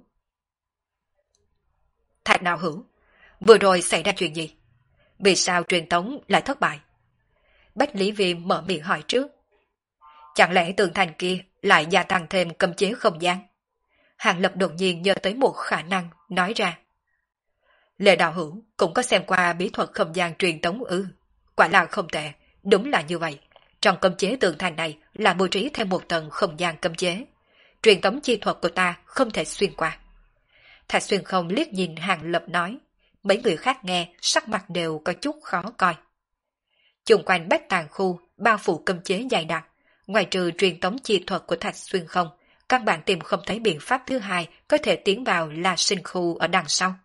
Thạch đạo hữu, vừa rồi xảy ra chuyện gì? Vì sao truyền tống lại thất bại? Bách Lý Viêm mở miệng hỏi trước. Chẳng lẽ tường thành kia lại gia tăng thêm cấm chế không gian? Hàng Lập đột nhiên nhớ tới một khả năng, nói ra. Lệ đạo hữu cũng có xem qua bí thuật không gian truyền tống ư? Quả là không tệ, đúng là như vậy. Trong cấm chế tường thành này là bố trí thêm một tầng không gian cấm chế. Truyền tống chi thuật của ta không thể xuyên qua. Thạch Xuyên không liếc nhìn Hàng Lập nói. Mấy người khác nghe sắc mặt đều có chút khó coi. Chung quanh Bách Tàng khu bao phủ cấm chế dày đặc. Ngoài trừ truyền tống chi thuật của Thạch Xuyên không, các bạn tìm không thấy biện pháp thứ hai có thể tiến vào La Sinh khu ở đằng sau.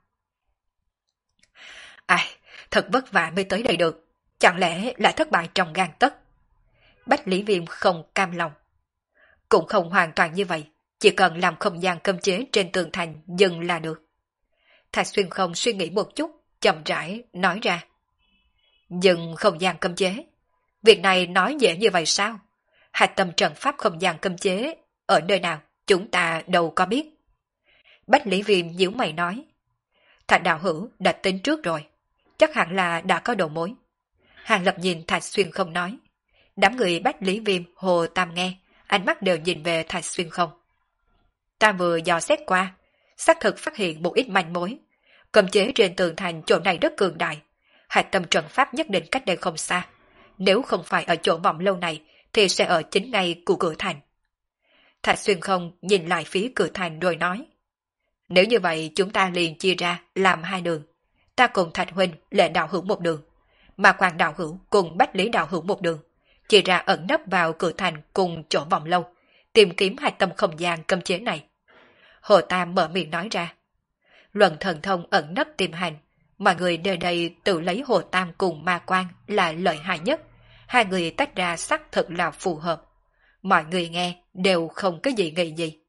Ai, thật vất vả mới tới đây được, chẳng lẽ lại thất bại trong gang tấc? Bách Lý Viêm không cam lòng. Cũng không hoàn toàn như vậy, chỉ cần làm không gian cấm chế trên tường thành dừng là được. Thạch Xuyên không suy nghĩ một chút, chậm rãi nói ra. Dừng không gian cấm chế? Việc này nói dễ như vậy sao? Hạch tâm trận pháp không gian cấm chế ở nơi nào chúng ta đâu có biết. Bách Lý Viêm nhíu mày nói. Thạch đạo hữu đã tính trước rồi, chắc hẳn là đã có đầu mối. Hàng Lập nhìn Thạch Xuyên không nói. Đám người Bách Lý Viêm, Hồ Tam nghe, ánh mắt đều nhìn về Thạch Xuyên không. Ta vừa dò xét qua, xác thực phát hiện một ít manh mối. Cấm chế trên tường thành chỗ này rất cường đại, hạch tâm trận pháp nhất định cách đây không xa. Nếu không phải ở chỗ vọng lâu này, thì sẽ ở chính ngay của cửa thành. Thạch Xuyên không nhìn lại phía cửa thành rồi nói. Nếu như vậy chúng ta liền chia ra làm 2 đường. Ta cùng Thạch huynh Lệ đạo hữu một đường, mà Quang đạo hữu cùng Bách Lý đạo hữu một đường. Chia ra ẩn nấp vào cửa thành cùng chỗ vọng lâu, tìm kiếm hạch tâm không gian cấm chế này. Hồ Tam mở miệng nói ra. Luận thần thông ẩn nấp tìm hành, mọi người nơi đây tự lấy Hồ Tam cùng Ma Quang là lợi hại nhất. 2 người tách ra xác thực là phù hợp. mọi người nghe đều không có gì nghĩ gì.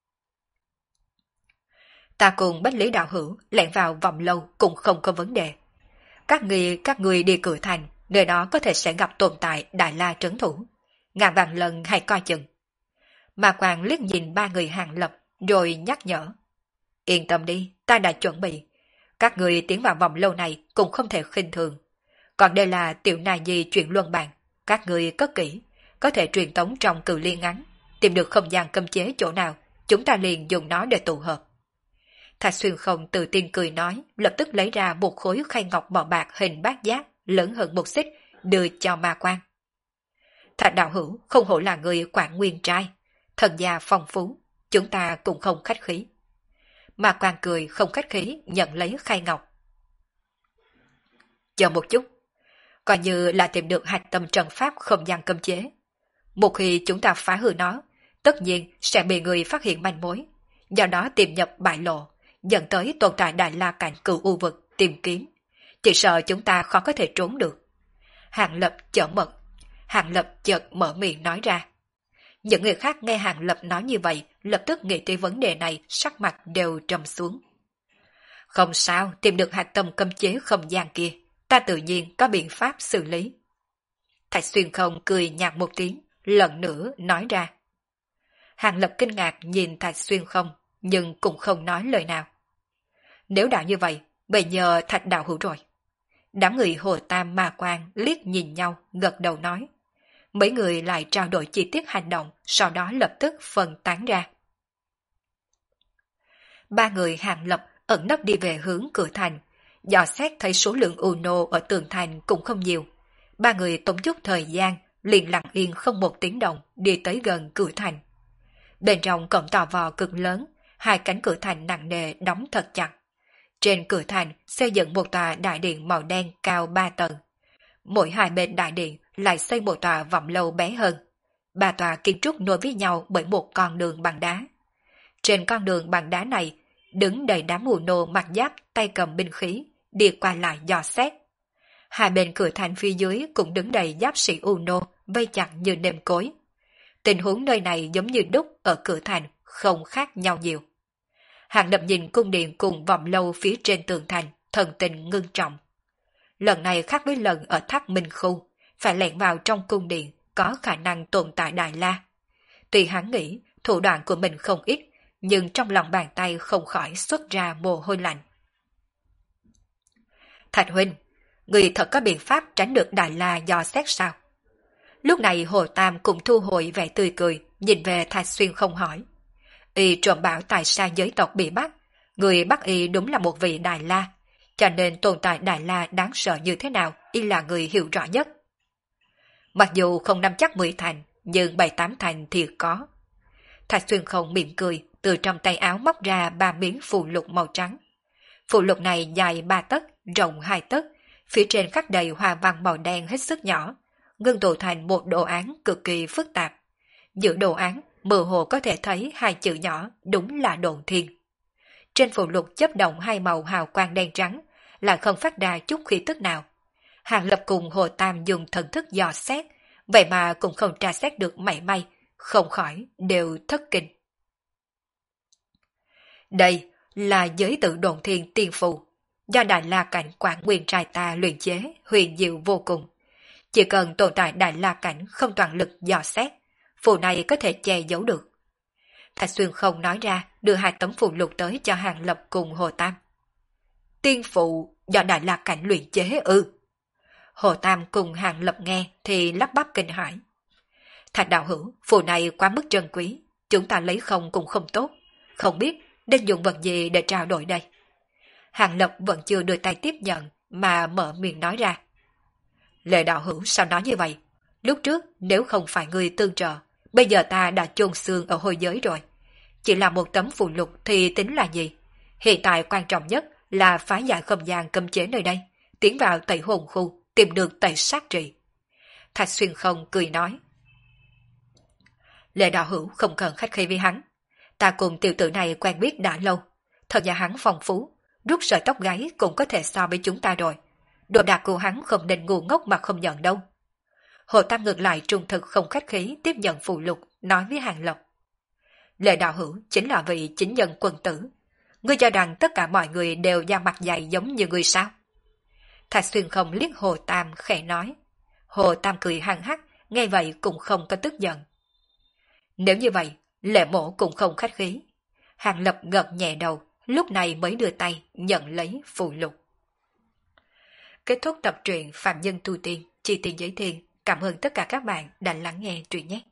Ta cùng Bách Lý đạo hữu lẻn vào vòng lâu cũng không có vấn đề. Các người đi cửa thành, nơi đó có thể sẽ gặp tồn tại Đại La trấn thủ. Ngàn vạn lần hãy coi chừng. Mà Quang liếc nhìn ba người Hàng Lập rồi nhắc nhở. Yên tâm đi, ta đã chuẩn bị. Các người tiến vào vòng lâu này cũng không thể khinh thường. Còn đây là tiểu nài nhi chuyển luân bàn. Các người cất kỹ, có thể truyền tống trong cự ly ngắn. Tìm được không gian cấm chế chỗ nào, chúng ta liền dùng nó để tụ hợp. Thạch Xuyên không tự tin cười nói, lập tức lấy ra một khối khay ngọc màu bạc hình bát giác, lớn hơn một xích, đưa cho Ma Quang. Thạch đạo hữu không hổ là người quản nguyên trai, thần gia phong phú, chúng ta cũng không khách khí. Ma Quang cười không khách khí nhận lấy khay ngọc. Chờ một chút, coi như là tìm được hạch tâm trận pháp không gian cấm chế. Một khi chúng ta phá hư nó, tất nhiên sẽ bị người phát hiện manh mối, do đó tìm nhập bại lộ, dẫn tới tồn tại Đại La cảnh cửu u vực tìm kiếm. Chỉ sợ chúng ta khó có thể trốn được. Hàng Lập chợt mở miệng nói ra. Những người khác nghe Hàng Lập nói như vậy, lập tức nghĩ tới vấn đề này, sắc mặt đều trầm xuống. Không sao, tìm được hạch tâm cấm chế không gian kia, ta tự nhiên có biện pháp xử lý. Thạch Xuyên không cười nhạt một tiếng, lần nữa nói ra. Hàng Lập kinh ngạc nhìn Thạch Xuyên không, nhưng cũng không nói lời nào. Nếu đã như vậy, bây giờ Thạch đạo hữu rồi. Đám người Hồ Tam Ma Quang liếc nhìn nhau, gật đầu nói. Mấy người lại trao đổi chi tiết hành động, sau đó lập tức phân tán ra. Ba người Hàng Lập ẩn nấp đi về hướng cửa thành, dò xét thấy số lượng Uno ở tường thành cũng không nhiều. Ba người tốn chút thời gian, liền lặng yên không một tiếng động đi tới gần cửa thành. Bên trong cổng tò vò cực lớn, hai cánh cửa thành nặng nề đóng thật chặt. Trên cửa thành xây dựng một tòa đại điện màu đen cao 3 tầng. Mỗi hai bên đại điện lại xây một tòa vọng lâu bé hơn. Ba tòa kiến trúc nối với nhau bởi một con đường bằng đá. Trên con đường bằng đá này, đứng đầy đám mù nô mặc giáp tay cầm binh khí, đi qua lại dò xét. Hai bên cửa thành phía dưới cũng đứng đầy giáp sĩ Uno vây chặt như nêm cối. Tình huống nơi này giống như đúc ở cửa thành, không khác nhau nhiều. Hàng Lập nhìn cung điện cùng vọng lâu phía trên tường thành, thần tình ngưng trọng. Lần này khác với lần ở tháp Minh Khu, phải lẻn vào trong cung điện, có khả năng tồn tại Đại La. Tuy hắn nghĩ thủ đoạn của mình không ít, nhưng trong lòng bàn tay không khỏi xuất ra mồ hôi lạnh. Thạch huynh, người thật có biện pháp tránh được Đại La dò xét sao? Lúc này Hồ Tam cũng thu hồi vẻ tươi cười, nhìn về Thạch Xuyên không hỏi. Y trộm bảo tại sao giới tộc bị bắt, người bắt y đúng là một vị Đại La, cho nên tồn tại Đại La đáng sợ như thế nào, y là người hiểu rõ nhất. Mặc dù không nắm chắc 10 thành, nhưng 7-8 thành thì có. Thạch Xuyên không mỉm cười, từ trong tay áo móc ra 3 miếng phù lục màu trắng. Phù lục này dài 3 tấc, rộng 2 tấc, phía trên khắc đầy hoa văn màu đen hết sức nhỏ, ngưng tụ thành một đồ án cực kỳ phức tạp. Giữa đồ án, mơ hồ có thể thấy hai chữ nhỏ, đúng là Độn Thiên. Trên phù lục chấp động hai màu hào quang đen trắng, lại không phát ra chút khí tức nào. Hàng Lập cùng Hồ Tam dùng thần thức dò xét, vậy mà cũng không tra xét được mảy may, không khỏi đều thất kinh. Đây là giới tự Độn Thiên tiên phù, do Đại La cảnh Quảng Nguyên trai ta luyện chế, huyền diệu vô cùng. Chỉ cần tồn tại Đại La cảnh không toàn lực dò xét, phù này có thể che giấu được. Thạch Xuyên không nói ra, đưa hai tấm phù lục tới cho Hàng Lập cùng Hồ Tam. Tiên phù do Đại La cảnh luyện chế ư? Hồ Tam cùng Hàng Lập nghe thì lắp bắp kinh hãi. Thạch đạo hữu, phù này quá mức trân quý, chúng ta lấy không cũng không tốt, không biết nên dùng vật gì để trao đổi đây. Hàng Lập vẫn chưa đưa tay tiếp nhận mà mở miệng nói ra. Lệ đạo hữu sao nói như vậy? Lúc trước nếu không phải người tương trợ, bây giờ ta đã chôn xương ở hôi giới rồi. Chỉ là một tấm phù lục thì tính là gì? Hiện tại quan trọng nhất là phá giải không gian cấm chế nơi đây, tiến vào tẩy hồn khu, tìm được tẩy sát trị. Thạch Xuyên không cười nói. Lệ đạo hữu không cần khách khí với hắn. Ta cùng tiểu tử này quen biết đã lâu. Thật ra hắn phong phú, rút sợi tóc gáy cũng có thể so với chúng ta rồi. Đồ đạc của hắn không nên ngu ngốc mà không nhận đâu. Hồ Tam ngược lại trung thực không khách khí tiếp nhận phụ lục, nói với Hàng Lập. Lệ đạo hữu chính là vị chính nhân quân tử. Ngươi cho rằng tất cả mọi người đều da mặt dày giống như ngươi sao? Thạch Xuyên không liếc Hồ Tam khẽ nói. Hồ Tam cười hăng hắc, nghe vậy cũng không có tức giận. Nếu như vậy, Lệ mổ cũng không khách khí. Hàng Lập gật nhẹ đầu, lúc này mới đưa tay nhận lấy phụ lục. Kết thúc tập truyện Phạm Nhân Tu Tiên, chi tiền giới thiện. Cảm ơn tất cả các bạn đã lắng nghe truyện nhé.